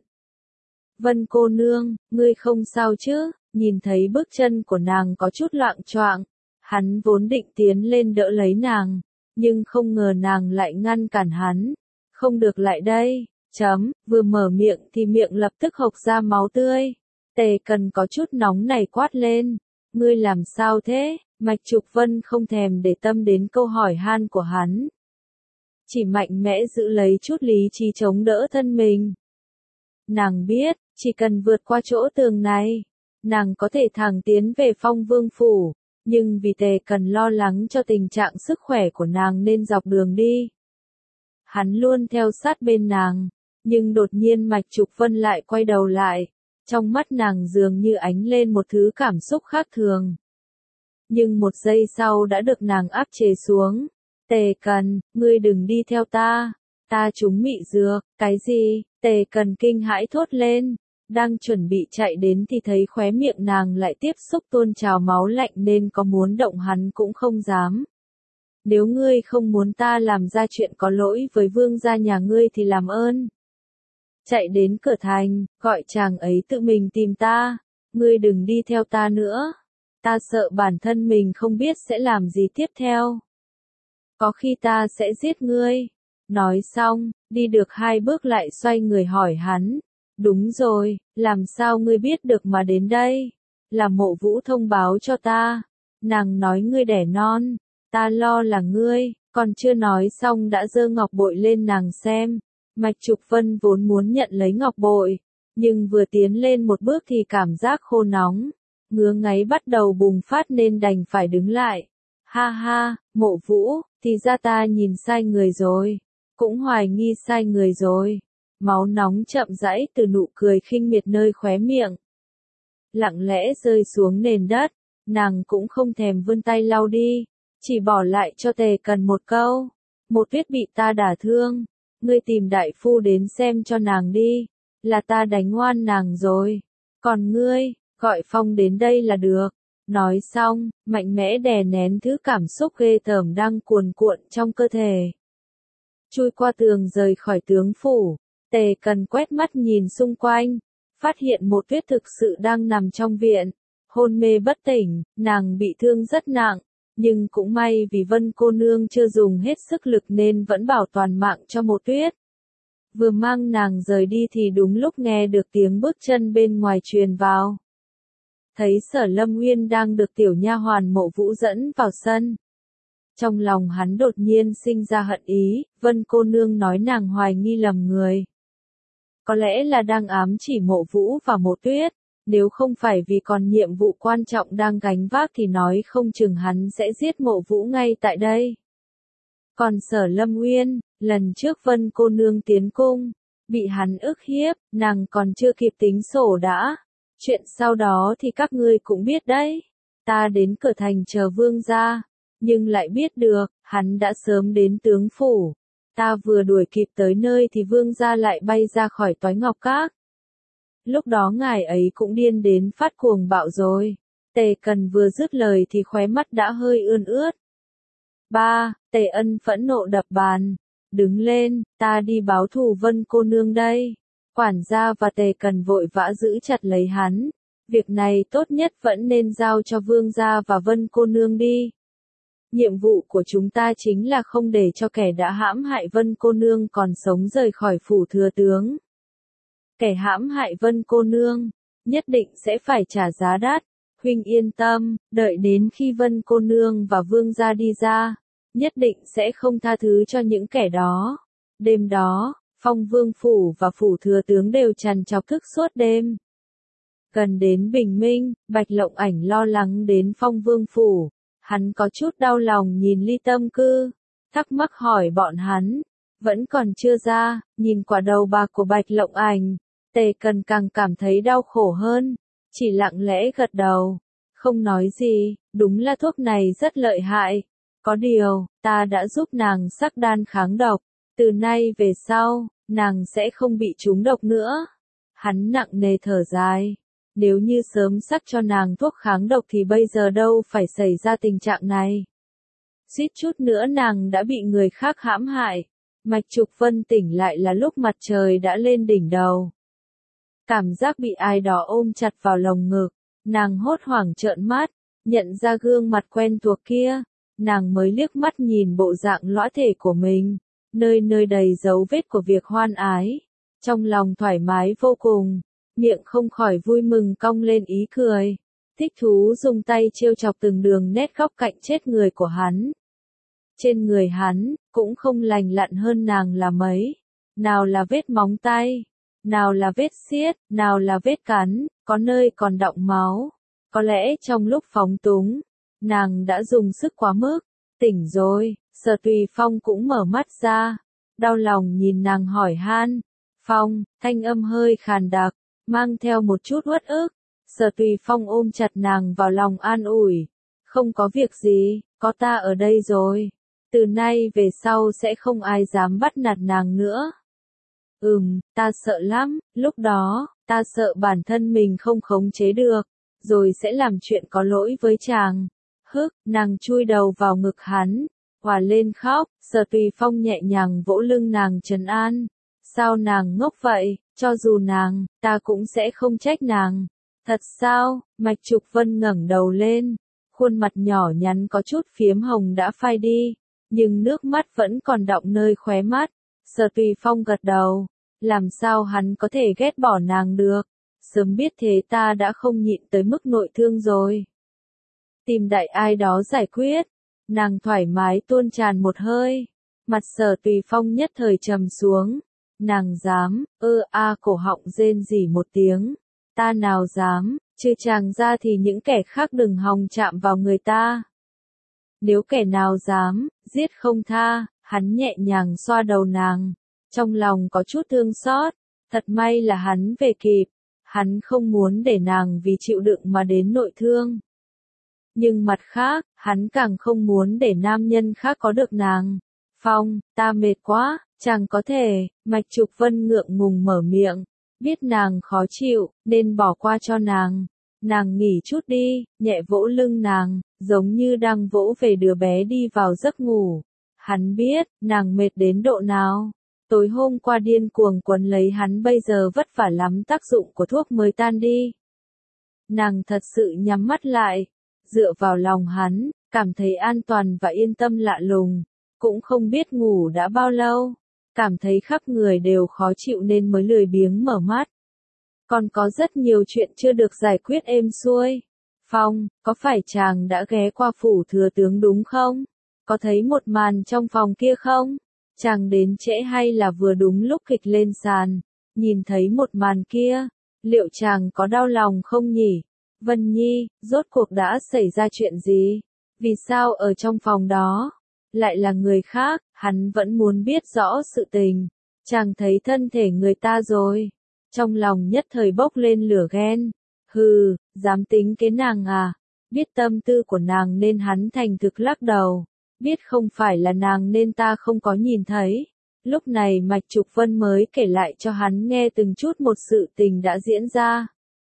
Vân cô nương, ngươi không sao chứ? Nhìn thấy bước chân của nàng có chút loạng choạng, hắn vốn định tiến lên đỡ lấy nàng, nhưng không ngờ nàng lại ngăn cản hắn. Không được lại đây, chấm, vừa mở miệng thì miệng lập tức hộc ra máu tươi. Tề Cần có chút nóng này quát lên, ngươi làm sao thế? Mạch Trục Vân không thèm để tâm đến câu hỏi han của hắn. Chỉ mạnh mẽ giữ lấy chút lý trí chống đỡ thân mình. Nàng biết, chỉ cần vượt qua chỗ tường này, nàng có thể thẳng tiến về Phong Vương Phủ, nhưng vì Tề Cần lo lắng cho tình trạng sức khỏe của nàng nên dọc đường đi. Hắn luôn theo sát bên nàng, nhưng đột nhiên Mạch Trục Vân lại quay đầu lại, trong mắt nàng dường như ánh lên một thứ cảm xúc khác thường. Nhưng một giây sau đã được nàng áp chế xuống. Tề Cần, ngươi đừng đi theo ta, ta trúng mị dược, cái gì? Tề Cần kinh hãi thốt lên, đang chuẩn bị chạy đến thì thấy khóe miệng nàng lại tiếp xúc tuôn trào máu lạnh nên có muốn động hắn cũng không dám. Nếu ngươi không muốn ta làm ra chuyện có lỗi với vương gia nhà ngươi thì làm ơn. Chạy đến cửa thành, gọi chàng ấy tự mình tìm ta, ngươi đừng đi theo ta nữa. Ta sợ bản thân mình không biết sẽ làm gì tiếp theo. Có khi ta sẽ giết ngươi. Nói xong, đi được hai bước lại xoay người hỏi hắn. Đúng rồi, làm sao ngươi biết được mà đến đây? Là Mộ Vũ thông báo cho ta. Nàng nói ngươi đẻ non. Ta lo là ngươi, còn chưa nói xong đã giơ ngọc bội lên nàng xem. Mạch Trục Vân vốn muốn nhận lấy ngọc bội, nhưng vừa tiến lên một bước thì cảm giác khô nóng, ngứa ngáy bắt đầu bùng phát nên đành phải đứng lại. Ha ha, Mộ Vũ, thì ra ta nhìn sai người rồi, cũng hoài nghi sai người rồi. Máu nóng chậm rãi từ nụ cười khinh miệt nơi khóe miệng, lặng lẽ rơi xuống nền đất, nàng cũng không thèm vươn tay lau đi, chỉ bỏ lại cho Tề Cần một câu. Một Tuyết bị ta đả thương, ngươi tìm đại phu đến xem cho nàng đi, là ta đánh oan nàng rồi, còn ngươi, gọi Phong đến đây là được. Nói xong, mạnh mẽ đè nén thứ cảm xúc ghê tởm đang cuồn cuộn trong cơ thể. Chui qua tường rời khỏi tướng phủ, Tề Cần quét mắt nhìn xung quanh, phát hiện Một Tuyết thực sự đang nằm trong viện, hôn mê bất tỉnh, nàng bị thương rất nặng, nhưng cũng may vì Vân cô nương chưa dùng hết sức lực nên vẫn bảo toàn mạng cho Một Tuyết. Vừa mang nàng rời đi thì đúng lúc nghe được tiếng bước chân bên ngoài truyền vào. Thấy Sở Lâm Uyên đang được tiểu nha hoàn Mộ Vũ dẫn vào sân. Trong lòng hắn đột nhiên sinh ra hận ý, Vân cô nương nói nàng hoài nghi lầm người. Có lẽ là đang ám chỉ Mộ Vũ và Mộ Tuyết, nếu không phải vì còn nhiệm vụ quan trọng đang gánh vác thì nói không chừng hắn sẽ giết Mộ Vũ ngay tại đây. Còn Sở Lâm Uyên, lần trước Vân cô nương tiến cung, bị hắn ức hiếp, nàng còn chưa kịp tính sổ đã. Chuyện sau đó thì các ngươi cũng biết đấy. Ta đến cửa thành chờ vương gia, nhưng lại biết được, hắn đã sớm đến tướng phủ. Ta vừa đuổi kịp tới nơi thì vương gia lại bay ra khỏi Toái Ngọc Các. Lúc đó ngài ấy cũng điên đến phát cuồng bạo rồi. Tề Cần vừa dứt lời thì khóe mắt đã hơi ươn ướt. Ba, Tề Ân phẫn nộ đập bàn. Đứng lên, ta đi báo thù Vân cô nương đây. Quản gia và Tề Cần vội vã giữ chặt lấy hắn. Việc này tốt nhất vẫn nên giao cho vương gia và Vân cô nương đi. Nhiệm vụ của chúng ta chính là không để cho kẻ đã hãm hại Vân cô nương còn sống rời khỏi phủ thừa tướng. Kẻ hãm hại Vân cô nương, nhất định sẽ phải trả giá đắt. Huynh yên tâm, đợi đến khi Vân cô nương và vương gia đi ra, nhất định sẽ không tha thứ cho những kẻ đó. Đêm đó, Phong Vương phủ và phủ thừa tướng đều trằn trọc thức suốt đêm. Gần đến bình minh, Bạch Lộng Ảnh lo lắng đến Phong Vương phủ, hắn có chút đau lòng nhìn Ly Tâm Cư, thắc mắc hỏi bọn hắn, vẫn còn chưa ra. Nhìn quả đầu bạc của Bạch Lộng Ảnh, Tề Cần càng cảm thấy đau khổ hơn, chỉ lặng lẽ gật đầu, không nói gì. Đúng là thuốc này rất lợi hại, có điều, ta đã giúp nàng sắc đan kháng độc, Từ nay về sau, nàng sẽ không bị trúng độc nữa. Hắn nặng nề thở dài. Nếu như sớm sắc cho nàng thuốc kháng độc thì bây giờ đâu phải xảy ra tình trạng này. Suýt chút nữa nàng đã bị người khác hãm hại. Mạch Trục Vân tỉnh lại là lúc mặt trời đã lên đỉnh đầu. Cảm giác bị ai đó ôm chặt vào lồng ngực, nàng hốt hoảng trợn mắt, nhận ra gương mặt quen thuộc kia, nàng mới liếc mắt nhìn bộ dạng lõa thể của mình, nơi nơi đầy dấu vết của việc hoan ái, trong lòng thoải mái vô cùng, miệng không khỏi vui mừng cong lên ý cười, thích thú dùng tay trêu chọc từng đường nét góc cạnh chết người của hắn. Trên người hắn, cũng không lành lặn hơn nàng là mấy, nào là vết móng tay, nào là vết xiết, nào là vết cắn, có nơi còn đọng máu. Có lẽ trong lúc phóng túng, nàng đã dùng sức quá mức. Tỉnh rồi, Sở Tùy Phong cũng mở mắt ra, đau lòng nhìn nàng hỏi han. Phong, thanh âm hơi khàn đặc, mang theo một chút uất ức. Sở Tùy Phong ôm chặt nàng vào lòng an ủi. Không có việc gì, có ta ở đây rồi. Từ nay về sau sẽ không ai dám bắt nạt nàng nữa. Ừm, ta sợ lắm, lúc đó, ta sợ bản thân mình không khống chế được, rồi sẽ làm chuyện có lỗi với chàng. Hức, nàng chui đầu vào ngực hắn, hòa lên khóc, Sở Tùy Phong nhẹ nhàng vỗ lưng nàng trấn an. Sao nàng ngốc vậy, cho dù nàng, ta cũng sẽ không trách nàng. Thật sao, Mạch Trục Vân ngẩng đầu lên, khuôn mặt nhỏ nhắn có chút phiếm hồng đã phai đi, nhưng nước mắt vẫn còn đọng nơi khóe mắt. Sở Tùy Phong gật đầu, làm sao hắn có thể ghét bỏ nàng được, sớm biết thế ta đã không nhịn tới mức nội thương rồi. Tìm đại ai đó giải quyết, nàng thoải mái tuôn tràn một hơi, mặt Sở Tùy Phong nhất thời trầm xuống, nàng dám, ơ a cổ họng rên rỉ một tiếng, ta nào dám, trừ chàng ra thì những kẻ khác đừng hòng chạm vào người ta. Nếu kẻ nào dám, giết không tha, hắn nhẹ nhàng xoa đầu nàng, trong lòng có chút thương xót, thật may là hắn về kịp, hắn không muốn để nàng vì chịu đựng mà đến nội thương. Nhưng mặt khác, hắn càng không muốn để nam nhân khác có được nàng. Phong, ta mệt quá, chàng có thể, Mạch Trục Vân ngượng ngùng mở miệng, biết nàng khó chịu, nên bỏ qua cho nàng. Nàng nghỉ chút đi, nhẹ vỗ lưng nàng, giống như đang vỗ về đứa bé đi vào giấc ngủ. Hắn biết, nàng mệt đến độ nào. Tối hôm qua điên cuồng quấn lấy hắn bây giờ vất vả lắm, tác dụng của thuốc mới tan đi. Nàng thật sự nhắm mắt lại, dựa vào lòng hắn, cảm thấy an toàn và yên tâm lạ lùng, cũng không biết ngủ đã bao lâu, cảm thấy khắp người đều khó chịu nên mới lười biếng mở mắt. Còn có rất nhiều chuyện chưa được giải quyết êm xuôi. Phong, có phải chàng đã ghé qua phủ thừa tướng đúng không? Có thấy một màn trong phòng kia không? Chàng đến trễ hay là vừa đúng lúc kịch lên sàn, nhìn thấy một màn kia, liệu chàng có đau lòng không nhỉ? Vân Nhi, rốt cuộc đã xảy ra chuyện gì? Vì sao ở trong phòng đó, lại là người khác, hắn vẫn muốn biết rõ sự tình. Chàng thấy thân thể người ta rồi. Trong lòng nhất thời bốc lên lửa ghen. Hừ, dám tính kế nàng à? Biết tâm tư của nàng nên hắn thành thực lắc đầu. Biết không phải là nàng nên ta không có nhìn thấy. Lúc này Mạch Trục Vân mới kể lại cho hắn nghe từng chút một sự tình đã diễn ra.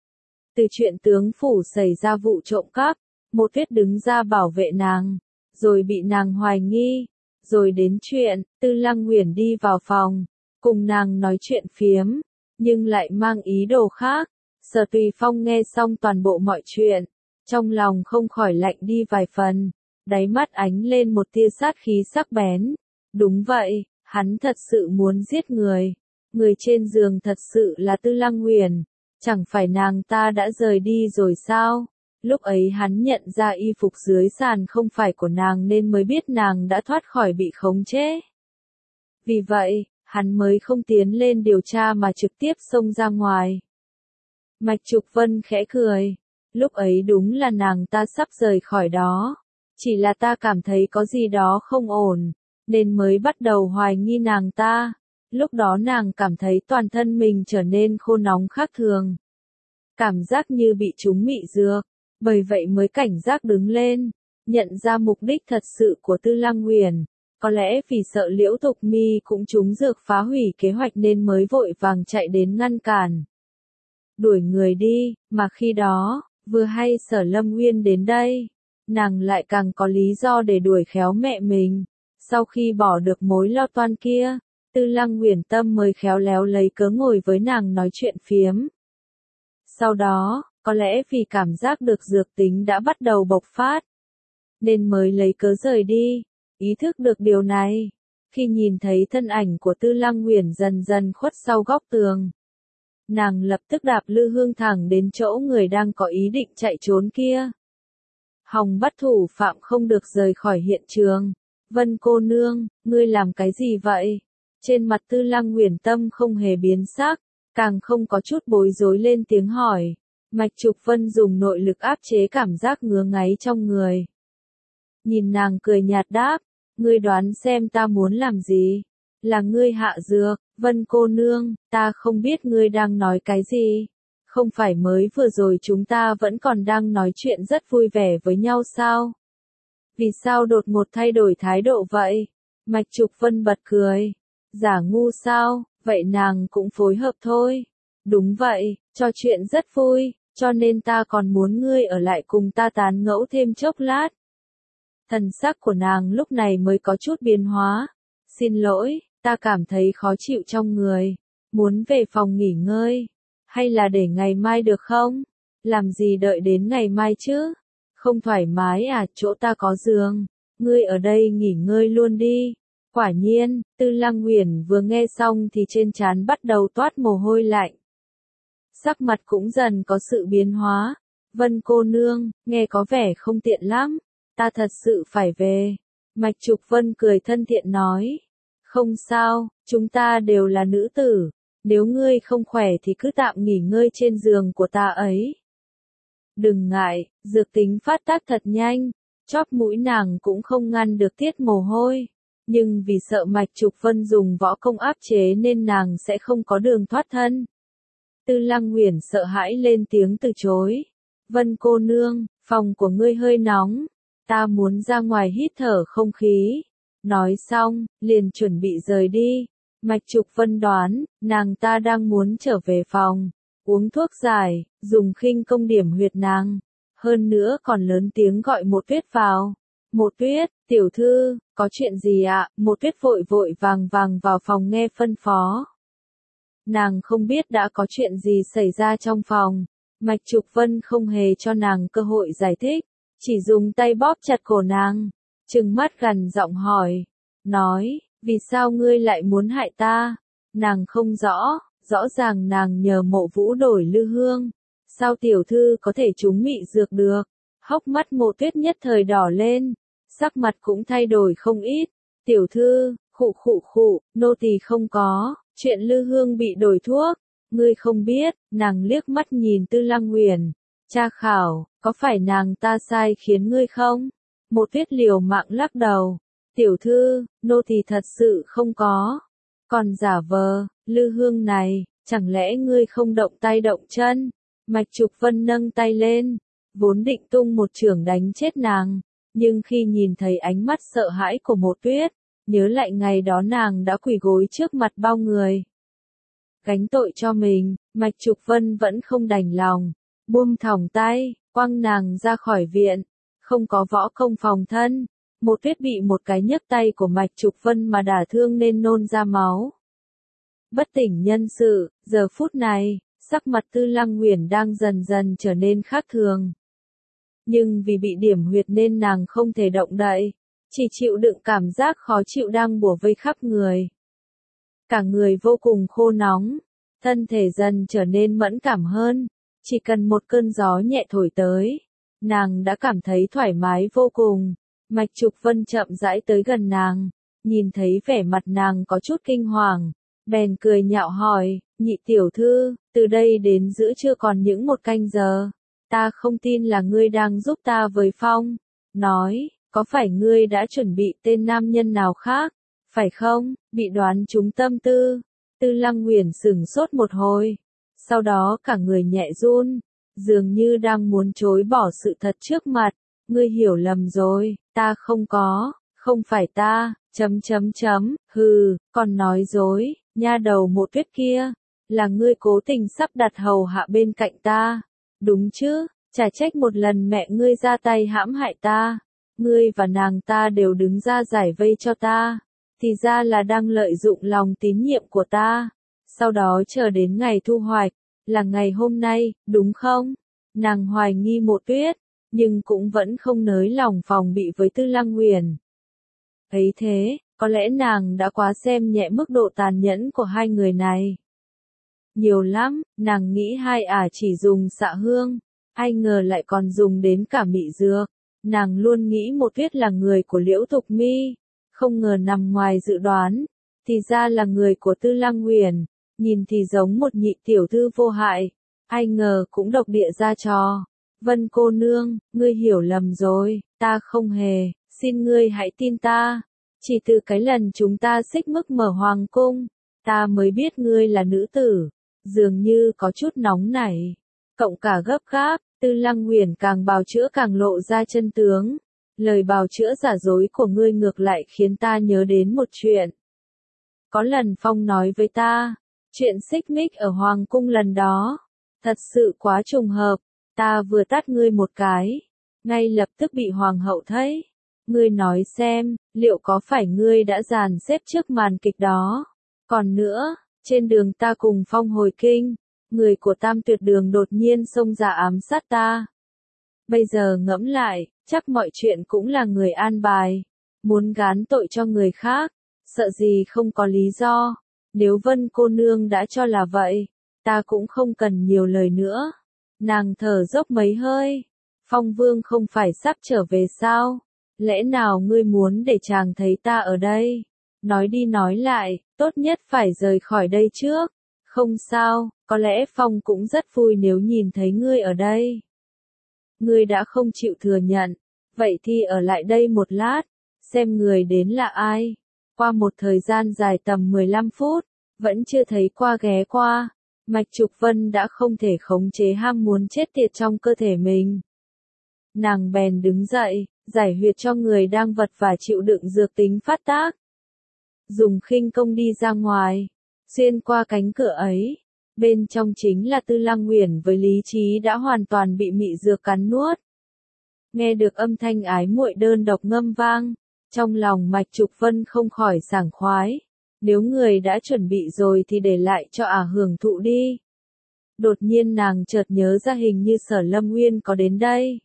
Từ chuyện tướng phủ xảy ra vụ trộm cắp, một Tuyết đứng ra bảo vệ nàng, rồi bị nàng hoài nghi, rồi đến chuyện, Tư Lăng Uyển đi vào phòng, cùng nàng nói chuyện phiếm, nhưng lại mang ý đồ khác. Sở Tùy Phong nghe xong toàn bộ mọi chuyện, trong lòng không khỏi lạnh đi vài phần, đáy mắt ánh lên một tia sát khí sắc bén. Đúng vậy, hắn thật sự muốn giết người. Người trên giường thật sự là Tư Lăng Uyển, chẳng phải nàng ta đã rời đi rồi sao? Lúc ấy hắn nhận ra y phục dưới sàn không phải của nàng nên mới biết nàng đã thoát khỏi bị khống chế. Vì vậy, hắn mới không tiến lên điều tra mà trực tiếp xông ra ngoài. Mạch Trục Vân khẽ cười, lúc ấy đúng là nàng ta sắp rời khỏi đó, chỉ là ta cảm thấy có gì đó không ổn, nên mới bắt đầu hoài nghi nàng ta. Lúc đó nàng cảm thấy toàn thân mình trở nên khô nóng khác thường, cảm giác như bị trúng mị dược, bởi vậy mới cảnh giác đứng lên, nhận ra mục đích thật sự của Tư Lăng Uyển. Có lẽ vì sợ Liễu Thục Mi cũng trúng dược phá hủy kế hoạch nên mới vội vàng chạy đến ngăn cản. Đuổi người đi, mà khi đó, vừa hay Sở Lâm Uyên đến đây, nàng lại càng có lý do để đuổi khéo mẹ mình. Sau khi bỏ được mối lo toan kia, Tư Lăng Uyển Tâm mới khéo léo lấy cớ ngồi với nàng nói chuyện phiếm. Sau đó, có lẽ vì cảm giác được dược tính đã bắt đầu bộc phát, nên mới lấy cớ rời đi. Ý thức được điều này, khi nhìn thấy thân ảnh của Tư Lăng Uyển dần dần khuất sau góc tường, nàng lập tức đạp lư hương thẳng đến chỗ người đang có ý định chạy trốn kia. Hòng bắt thủ phạm không được rời khỏi hiện trường. Vân cô nương, ngươi làm cái gì vậy? Trên mặt Tư Lăng Uyển Tâm không hề biến sắc, càng không có chút bối rối lên tiếng hỏi. Mạch Trục Vân dùng nội lực áp chế cảm giác ngứa ngáy trong người. Nhìn nàng cười nhạt đáp, ngươi đoán xem ta muốn làm gì? Là ngươi hạ dược, Vân cô nương, ta không biết ngươi đang nói cái gì. Không phải mới vừa rồi chúng ta vẫn còn đang nói chuyện rất vui vẻ với nhau sao? Vì sao đột ngột thay đổi thái độ vậy? Mạch Trục Vân bật cười. Giả ngu sao, vậy nàng cũng phối hợp thôi. Đúng vậy, trò chuyện rất vui, cho nên ta còn muốn ngươi ở lại cùng ta tán ngẫu thêm chốc lát. Thần sắc của nàng lúc này mới có chút biến hóa. Xin lỗi, ta cảm thấy khó chịu trong người. Muốn về phòng nghỉ ngơi. Hay là để ngày mai được không? Làm gì đợi đến ngày mai chứ? Không thoải mái à, chỗ ta có giường. Ngươi ở đây nghỉ ngơi luôn đi. Quả nhiên, Tư Lăng Uyển vừa nghe xong thì trên trán bắt đầu toát mồ hôi lạnh. Sắc mặt cũng dần có sự biến hóa. Vân cô nương, nghe có vẻ không tiện lắm. Ta thật sự phải về. Mạch Trục Vân cười thân thiện nói. Không sao, chúng ta đều là nữ tử. Nếu ngươi không khỏe thì cứ tạm nghỉ ngơi trên giường của ta ấy. Đừng ngại, dược tính phát tác thật nhanh. Chóp mũi nàng cũng không ngăn được tiết mồ hôi. Nhưng vì sợ Mạch Trục Vân dùng võ công áp chế nên nàng sẽ không có đường thoát thân. Tư Lăng Uyển sợ hãi lên tiếng từ chối. Vân cô nương, phòng của ngươi hơi nóng. Ta muốn ra ngoài hít thở không khí. Nói xong, liền chuẩn bị rời đi. Mạch Trục Vân đoán, nàng ta đang muốn trở về phòng, uống thuốc giải, dùng khinh công điểm huyệt nàng. Hơn nữa còn lớn tiếng gọi Mộ Tuyết vào. Mộ Tuyết, tiểu thư, có chuyện gì ạ? Mộ Tuyết vội vội vàng vàng vào phòng nghe phân phó. Nàng không biết đã có chuyện gì xảy ra trong phòng. Mạch Trục Vân không hề cho nàng cơ hội giải thích, chỉ dùng tay bóp chặt cổ nàng, trừng mắt gằn giọng hỏi, nói, vì sao ngươi lại muốn hại ta? Nàng không rõ, rõ ràng nàng nhờ Mộ Vũ đổi lư hương, sao tiểu thư có thể trúng mị dược được? Hốc mắt Mộ Tuyết nhất thời đỏ lên, sắc mặt cũng thay đổi không ít. Tiểu thư, khụ khụ khụ, nô tỳ không có, chuyện lư hương bị đổi thuốc, ngươi không biết. Nàng liếc mắt nhìn Tư Lăng Uyển, tra khảo, có phải nàng ta sai khiến ngươi không? Mộ Tuyết liều mạng lắc đầu, tiểu thư, nô tỳ thật sự không có, còn giả vờ, lư hương này, chẳng lẽ ngươi không động tay động chân? Mạch Trục Vân nâng tay lên, vốn định tung một chưởng đánh chết nàng, nhưng khi nhìn thấy ánh mắt sợ hãi của Mộ Tuyết, nhớ lại ngày đó nàng đã quỳ gối trước mặt bao người, gánh tội cho mình, Mạch Trục Vân vẫn không đành lòng, buông thõng tay, quăng nàng ra khỏi viện. Không có võ công phòng thân, Mộ Tuyết bị một cái nhấc tay của Mạch Trục Vân mà đả thương nên nôn ra máu. Bất tỉnh nhân sự, giờ phút này, sắc mặt Tư Lăng Uyển đang dần dần trở nên khác thường. Nhưng vì bị điểm huyệt nên nàng không thể động đậy, chỉ chịu đựng cảm giác khó chịu đang bủa vây khắp người. Cả người vô cùng khô nóng, thân thể dần trở nên mẫn cảm hơn, chỉ cần một cơn gió nhẹ thổi tới, nàng đã cảm thấy thoải mái vô cùng. Mạch Trục Vân chậm rãi tới gần nàng, nhìn thấy vẻ mặt nàng có chút kinh hoàng, bèn cười nhạo hỏi, nhị tiểu thư, từ đây đến giữa trưa còn những một canh giờ, ta không tin là ngươi đang giúp ta với phong. Nói, có phải ngươi đã chuẩn bị tên nam nhân nào khác, phải không? Bị đoán trúng tâm tư, Tư Lăng Uyển sửng sốt một hồi, sau đó cả người nhẹ run, dường như đang muốn chối bỏ sự thật trước mặt. Ngươi hiểu lầm rồi, ta không có, Không phải ta, chấm chấm chấm, hừ, còn nói dối, nha đầu Mộ Tuyết kia, là ngươi cố tình sắp đặt hầu hạ bên cạnh ta, đúng chứ, chả trách một lần mẹ ngươi ra tay hãm hại ta, ngươi và nàng ta đều đứng ra giải vây cho ta, thì ra là đang lợi dụng lòng tín nhiệm của ta, sau đó chờ đến ngày thu hoạch, là ngày hôm nay, đúng không? Nàng hoài nghi Mộ Tuyết, nhưng cũng vẫn không nới lòng phòng bị với Tư Lăng Nguyền. Ấy thế, có lẽ nàng đã quá xem nhẹ mức độ tàn nhẫn của hai người này. Nhiều lắm, nàng nghĩ hai ả chỉ dùng xạ hương, ai ngờ lại còn dùng đến cả mị dược. Nàng luôn nghĩ Mộ Tuyết là người của Liễu Thục Mi, không ngờ nằm ngoài dự đoán, thì ra là người của Tư Lăng Nguyền, nhìn thì giống một nhị tiểu thư vô hại, ai ngờ cũng độc địa ra trò. Vân cô nương, ngươi hiểu lầm rồi, ta không hề, xin ngươi hãy tin ta. Chỉ từ cái lần chúng ta xích mích mở hoàng cung, ta mới biết ngươi là nữ tử, dường như có chút nóng nảy, cộng cả gấp gáp. Tư Lăng Nguyền càng bào chữa càng lộ ra chân tướng, lời bào chữa giả dối của ngươi ngược lại khiến ta nhớ đến một chuyện. Có lần Phong nói với ta, chuyện xích mích ở hoàng cung lần đó, thật sự quá trùng hợp, ta vừa tát ngươi một cái, ngay lập tức bị hoàng hậu thấy. Ngươi nói xem, liệu có phải ngươi đã dàn xếp trước màn kịch đó? Còn nữa, trên đường ta cùng Phong hồi kinh, người của Tam Tuyệt Đường đột nhiên xông ra ám sát ta. Bây giờ ngẫm lại, chắc mọi chuyện cũng là người an bài, muốn gán tội cho người khác, sợ gì không có lý do. Nếu Vân cô nương đã cho là vậy, ta cũng không cần nhiều lời nữa. Nàng thở dốc mấy hơi. Phong Vương không phải sắp trở về sao? Lẽ nào ngươi muốn để chàng thấy ta ở đây? Nói đi nói lại, tốt nhất phải rời khỏi đây trước. Không sao, có lẽ Phong cũng rất vui nếu nhìn thấy ngươi ở đây. Ngươi đã không chịu thừa nhận, vậy thì ở lại đây một lát, xem người đến là ai. Qua một thời gian dài tầm mười lăm phút, vẫn chưa thấy qua ghé qua, Mạch Trục Vân đã không thể khống chế ham muốn chết tiệt trong cơ thể mình. Nàng bèn đứng dậy, giải huyệt cho người đang vật và chịu đựng dược tính phát tác. Dùng khinh công đi ra ngoài, xuyên qua cánh cửa ấy, bên trong chính là Tư Lăng Nguyền với lý trí đã hoàn toàn bị mị dược cắn nuốt. Nghe được âm thanh ái muội đơn độc ngâm vang, trong lòng Mạch Trục Vân không khỏi sảng khoái. Nếu người đã chuẩn bị rồi thì để lại cho ả hưởng thụ đi. Đột nhiên nàng chợt nhớ ra hình như Sở Lâm Nguyên có đến đây.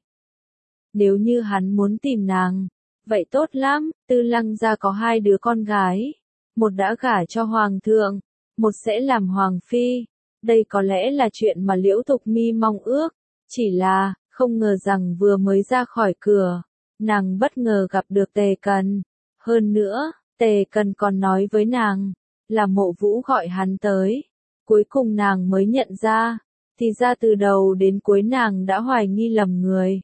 Nếu như hắn muốn tìm nàng, vậy tốt lắm. Tư Lăng gia có hai đứa con gái, một đã gả cho hoàng thượng, một sẽ làm hoàng phi. Đây có lẽ là chuyện mà Liễu Thục Mi mong ước, chỉ là không ngờ rằng vừa mới ra khỏi cửa, nàng bất ngờ gặp được Tề Cần. Hơn nữa, Tề Cần còn nói với nàng, là Mộ Vũ gọi hắn tới. Cuối cùng nàng mới nhận ra, thì ra từ đầu đến cuối nàng đã hoài nghi lầm người.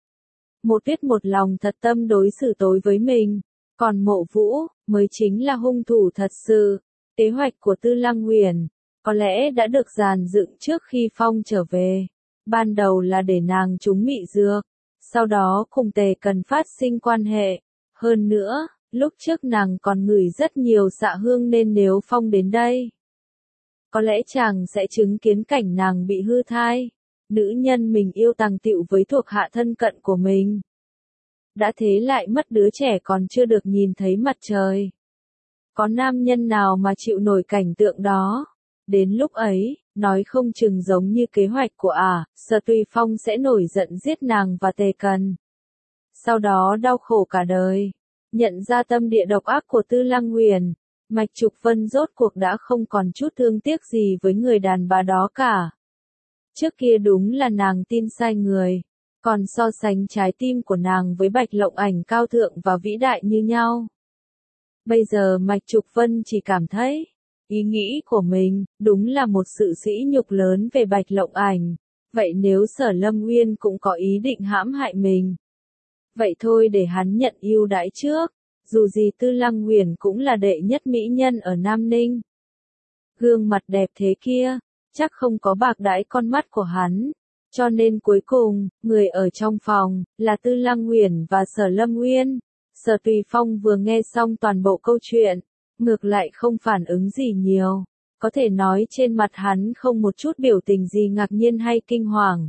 Mộ Tuyết một lòng thật tâm đối xử tối với mình, còn Mộ Vũ mới chính là hung thủ thật sự. Kế hoạch của Tư Lăng Nguyền có lẽ đã được dàn dựng trước khi Phong trở về. Ban đầu là để nàng trúng mị dược, sau đó cùng Tề Cần phát sinh quan hệ. Hơn nữa, lúc trước nàng còn ngửi rất nhiều xạ hương nên nếu Phong đến đây, có lẽ chàng sẽ chứng kiến cảnh nàng bị hư thai. Nữ nhân mình yêu tàng tịu với thuộc hạ thân cận của mình. Đã thế lại mất đứa trẻ còn chưa được nhìn thấy mặt trời. Có nam nhân nào mà chịu nổi cảnh tượng đó? Đến lúc ấy, nói không chừng giống như kế hoạch của ả, Sở Tùy Phong sẽ nổi giận giết nàng và Tề Cần. Sau đó đau khổ cả đời. Nhận ra tâm địa độc ác của Tư Lăng Nguyền, Mạch Trục Vân rốt cuộc đã không còn chút thương tiếc gì với người đàn bà đó cả. Trước kia đúng là nàng tin sai người, còn so sánh trái tim của nàng với Bạch Lộng Ảnh cao thượng và vĩ đại như nhau. Bây giờ Mạch Trục Vân chỉ cảm thấy, ý nghĩ của mình, đúng là một sự sỉ nhục lớn về Bạch Lộng Ảnh. Vậy nếu Sở Lâm Nguyên cũng có ý định hãm hại mình, vậy thôi để hắn nhận ưu đãi trước, dù gì Tư Lăng Nguyền cũng là đệ nhất mỹ nhân ở Nam Ninh. Gương mặt đẹp thế kia, chắc không có bạc đãi con mắt của hắn, cho nên cuối cùng, người ở trong phòng, là Tư Lăng Nguyền và Sở Lâm Nguyên. Sở Tùy Phong vừa nghe xong toàn bộ câu chuyện, ngược lại không phản ứng gì nhiều, có thể nói trên mặt hắn không một chút biểu tình gì ngạc nhiên hay kinh hoàng.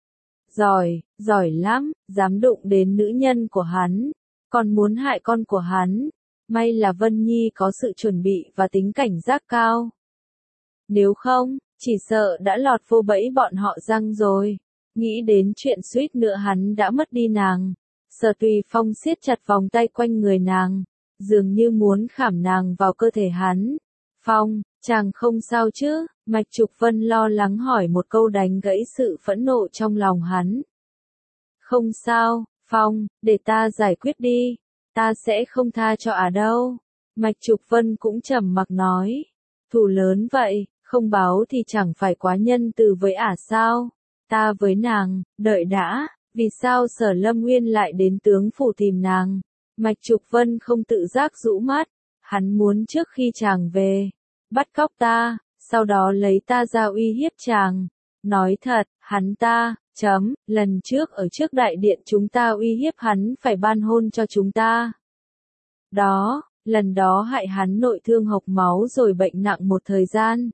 Giỏi, giỏi lắm, dám đụng đến nữ nhân của hắn, còn muốn hại con của hắn. May là Vân Nhi có sự chuẩn bị và tính cảnh giác cao. Nếu không, chỉ sợ đã lọt vô bẫy bọn họ răng rồi. Nghĩ đến chuyện suýt nữa hắn đã mất đi nàng. Sở Tùy Phong siết chặt vòng tay quanh người nàng, dường như muốn khảm nàng vào cơ thể hắn. Phong, chàng không sao chứ? Mạch Trục Vân lo lắng hỏi một câu đánh gãy sự phẫn nộ trong lòng hắn. Không sao, Phong, để ta giải quyết đi. Ta sẽ không tha cho ả đâu. Mạch Trục Vân cũng trầm mặc nói. Thù lớn vậy, không báo thì chẳng phải quá nhân từ với ả sao? Ta với nàng, đợi đã, vì sao Sở Lâm Nguyên lại đến tướng phủ tìm nàng? Mạch Trục Vân không tự giác rũ mắt, hắn muốn trước khi chàng về, bắt cóc ta, sau đó lấy ta ra uy hiếp chàng. Nói thật, hắn ta, chấm, lần trước ở trước đại điện chúng ta uy hiếp hắn phải ban hôn cho chúng ta. Đó, lần đó hại hắn nội thương hộc máu rồi bệnh nặng một thời gian.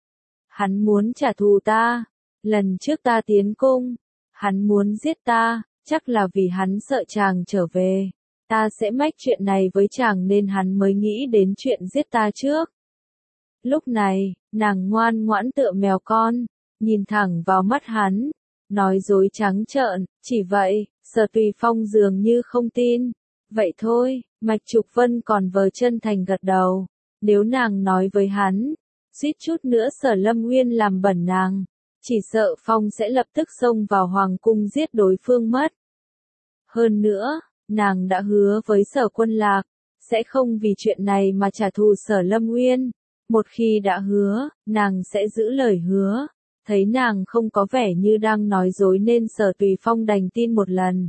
Hắn muốn trả thù ta, lần trước ta tiến cung, hắn muốn giết ta, chắc là vì hắn sợ chàng trở về. Ta sẽ mách chuyện này với chàng nên hắn mới nghĩ đến chuyện giết ta trước. Lúc này, nàng ngoan ngoãn tựa mèo con, nhìn thẳng vào mắt hắn, nói dối trắng trợn, chỉ vậy, Sở Tùy Phong dường như không tin. Vậy thôi, Mạch Trục Vân còn vờ chân thành gật đầu, nếu nàng nói với hắn, suýt chút nữa Sở Lâm Nguyên làm bẩn nàng, chỉ sợ Phong sẽ lập tức xông vào hoàng cung giết đối phương mất. Hơn nữa, nàng đã hứa với Sở Quân Lạc, sẽ không vì chuyện này mà trả thù Sở Lâm Nguyên. Một khi đã hứa, nàng sẽ giữ lời hứa. Thấy nàng không có vẻ như đang nói dối nên Sở Tùy Phong đành tin một lần.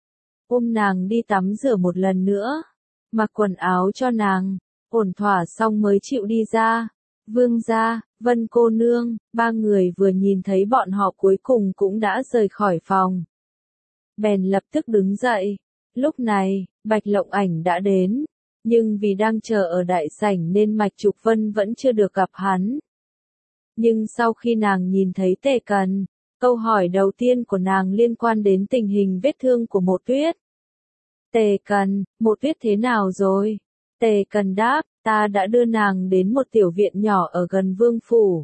Ôm nàng đi tắm rửa một lần nữa, mặc quần áo cho nàng, ổn thỏa xong mới chịu đi ra. Vương gia, Vân cô nương, ba người vừa nhìn thấy bọn họ cuối cùng cũng đã rời khỏi phòng. Bèn lập tức đứng dậy. Lúc này, Bạch Lộng Ảnh đã đến, nhưng vì đang chờ ở đại sảnh nên Mạch Trục Vân vẫn chưa được gặp hắn. Nhưng sau khi nàng nhìn thấy Tề Cần, câu hỏi đầu tiên của nàng liên quan đến tình hình vết thương của Mộ Tuyết. Tề Cần, Mộ Tuyết thế nào rồi? Tề Cần đáp, ta đã đưa nàng đến một tiểu viện nhỏ ở gần vương phủ.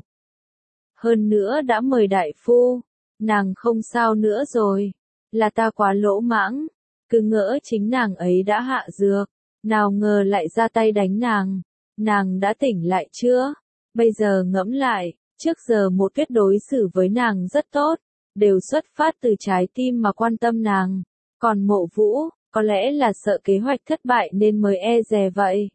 Hơn nữa đã mời đại phu, nàng không sao nữa rồi, là ta quá lỗ mãng, cứ ngỡ chính nàng ấy đã hạ dược, nào ngờ lại ra tay đánh nàng. Nàng đã tỉnh lại chưa? Bây giờ ngẫm lại, trước giờ Mộ Tuyết đối xử với nàng rất tốt, đều xuất phát từ trái tim mà quan tâm nàng, còn Mộ Vũ, có lẽ là sợ kế hoạch thất bại nên mới e dè vậy.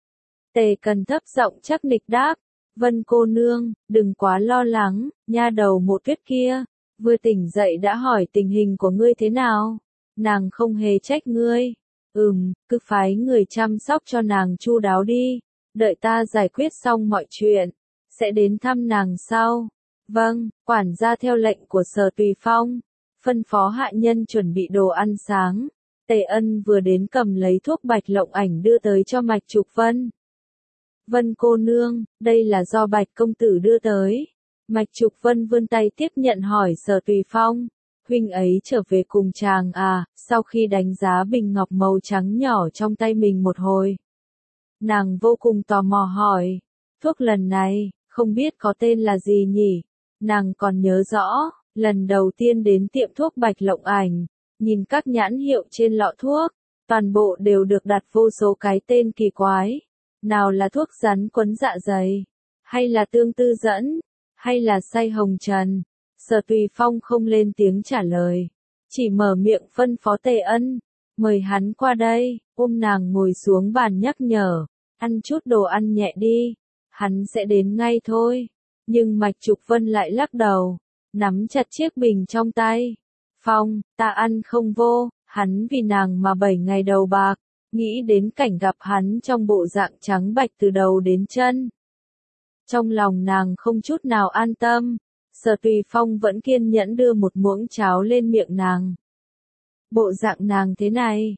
Tề Cần thấp giọng chắc nịch đáp, Vân cô nương, đừng quá lo lắng, nha đầu Mộ Tuyết kia, vừa tỉnh dậy đã hỏi tình hình của ngươi thế nào, nàng không hề trách ngươi, ừm, cứ phái người chăm sóc cho nàng chu đáo đi, đợi ta giải quyết xong mọi chuyện, sẽ đến thăm nàng sau. Vâng, quản gia theo lệnh của Sở Tùy Phong, phân phó hạ nhân chuẩn bị đồ ăn sáng. Tề Ân vừa đến cầm lấy thuốc Bạch Lộng Ảnh đưa tới cho Mạch Trục Vân. Vân cô nương, đây là do Bạch công tử đưa tới. Mạch Trục Vân vươn tay tiếp nhận hỏi Sở Tùy Phong. Huynh ấy trở về cùng chàng à? Sau khi đánh giá bình ngọc màu trắng nhỏ trong tay mình một hồi, nàng vô cùng tò mò hỏi, thuốc lần này, không biết có tên là gì nhỉ? Nàng còn nhớ rõ, lần đầu tiên đến tiệm thuốc Bạch Lộng Ảnh, nhìn các nhãn hiệu trên lọ thuốc, toàn bộ đều được đặt vô số cái tên kỳ quái. Nào là thuốc rắn quấn dạ dày, hay là tương tư dẫn, hay là say hồng trần. Sở Tùy Phong không lên tiếng trả lời, chỉ mở miệng phân phó Tề Ân, mời hắn qua đây, ôm nàng ngồi xuống bàn nhắc nhở, ăn chút đồ ăn nhẹ đi, hắn sẽ đến ngay thôi. Nhưng Mạch Trục Vân lại lắc đầu, nắm chặt chiếc bình trong tay. Phong, ta ăn không vô, hắn vì nàng mà bảy ngày đầu bạc, nghĩ đến cảnh gặp hắn trong bộ dạng trắng bạch từ đầu đến chân. Trong lòng nàng không chút nào an tâm, Sở Tùy Phong vẫn kiên nhẫn đưa một muỗng cháo lên miệng nàng. Bộ dạng nàng thế này,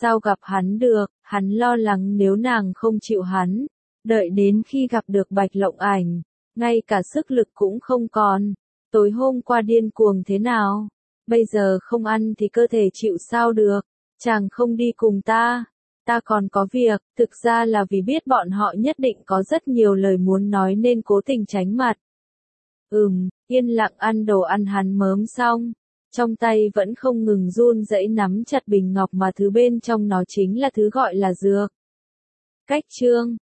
sao gặp hắn được, hắn lo lắng nếu nàng không chịu hắn, đợi đến khi gặp được Bạch Lộng Ảnh, ngay cả sức lực cũng không còn. Tối hôm qua điên cuồng thế nào, bây giờ không ăn thì cơ thể chịu sao được, chàng không đi cùng ta, ta còn có việc, thực ra là vì biết bọn họ nhất định có rất nhiều lời muốn nói nên cố tình tránh mặt. Ừm, yên lặng ăn đồ ăn hắn mớm xong, trong tay vẫn không ngừng run rẩy nắm chặt bình ngọc mà thứ bên trong nó chính là thứ gọi là dược. Cách chương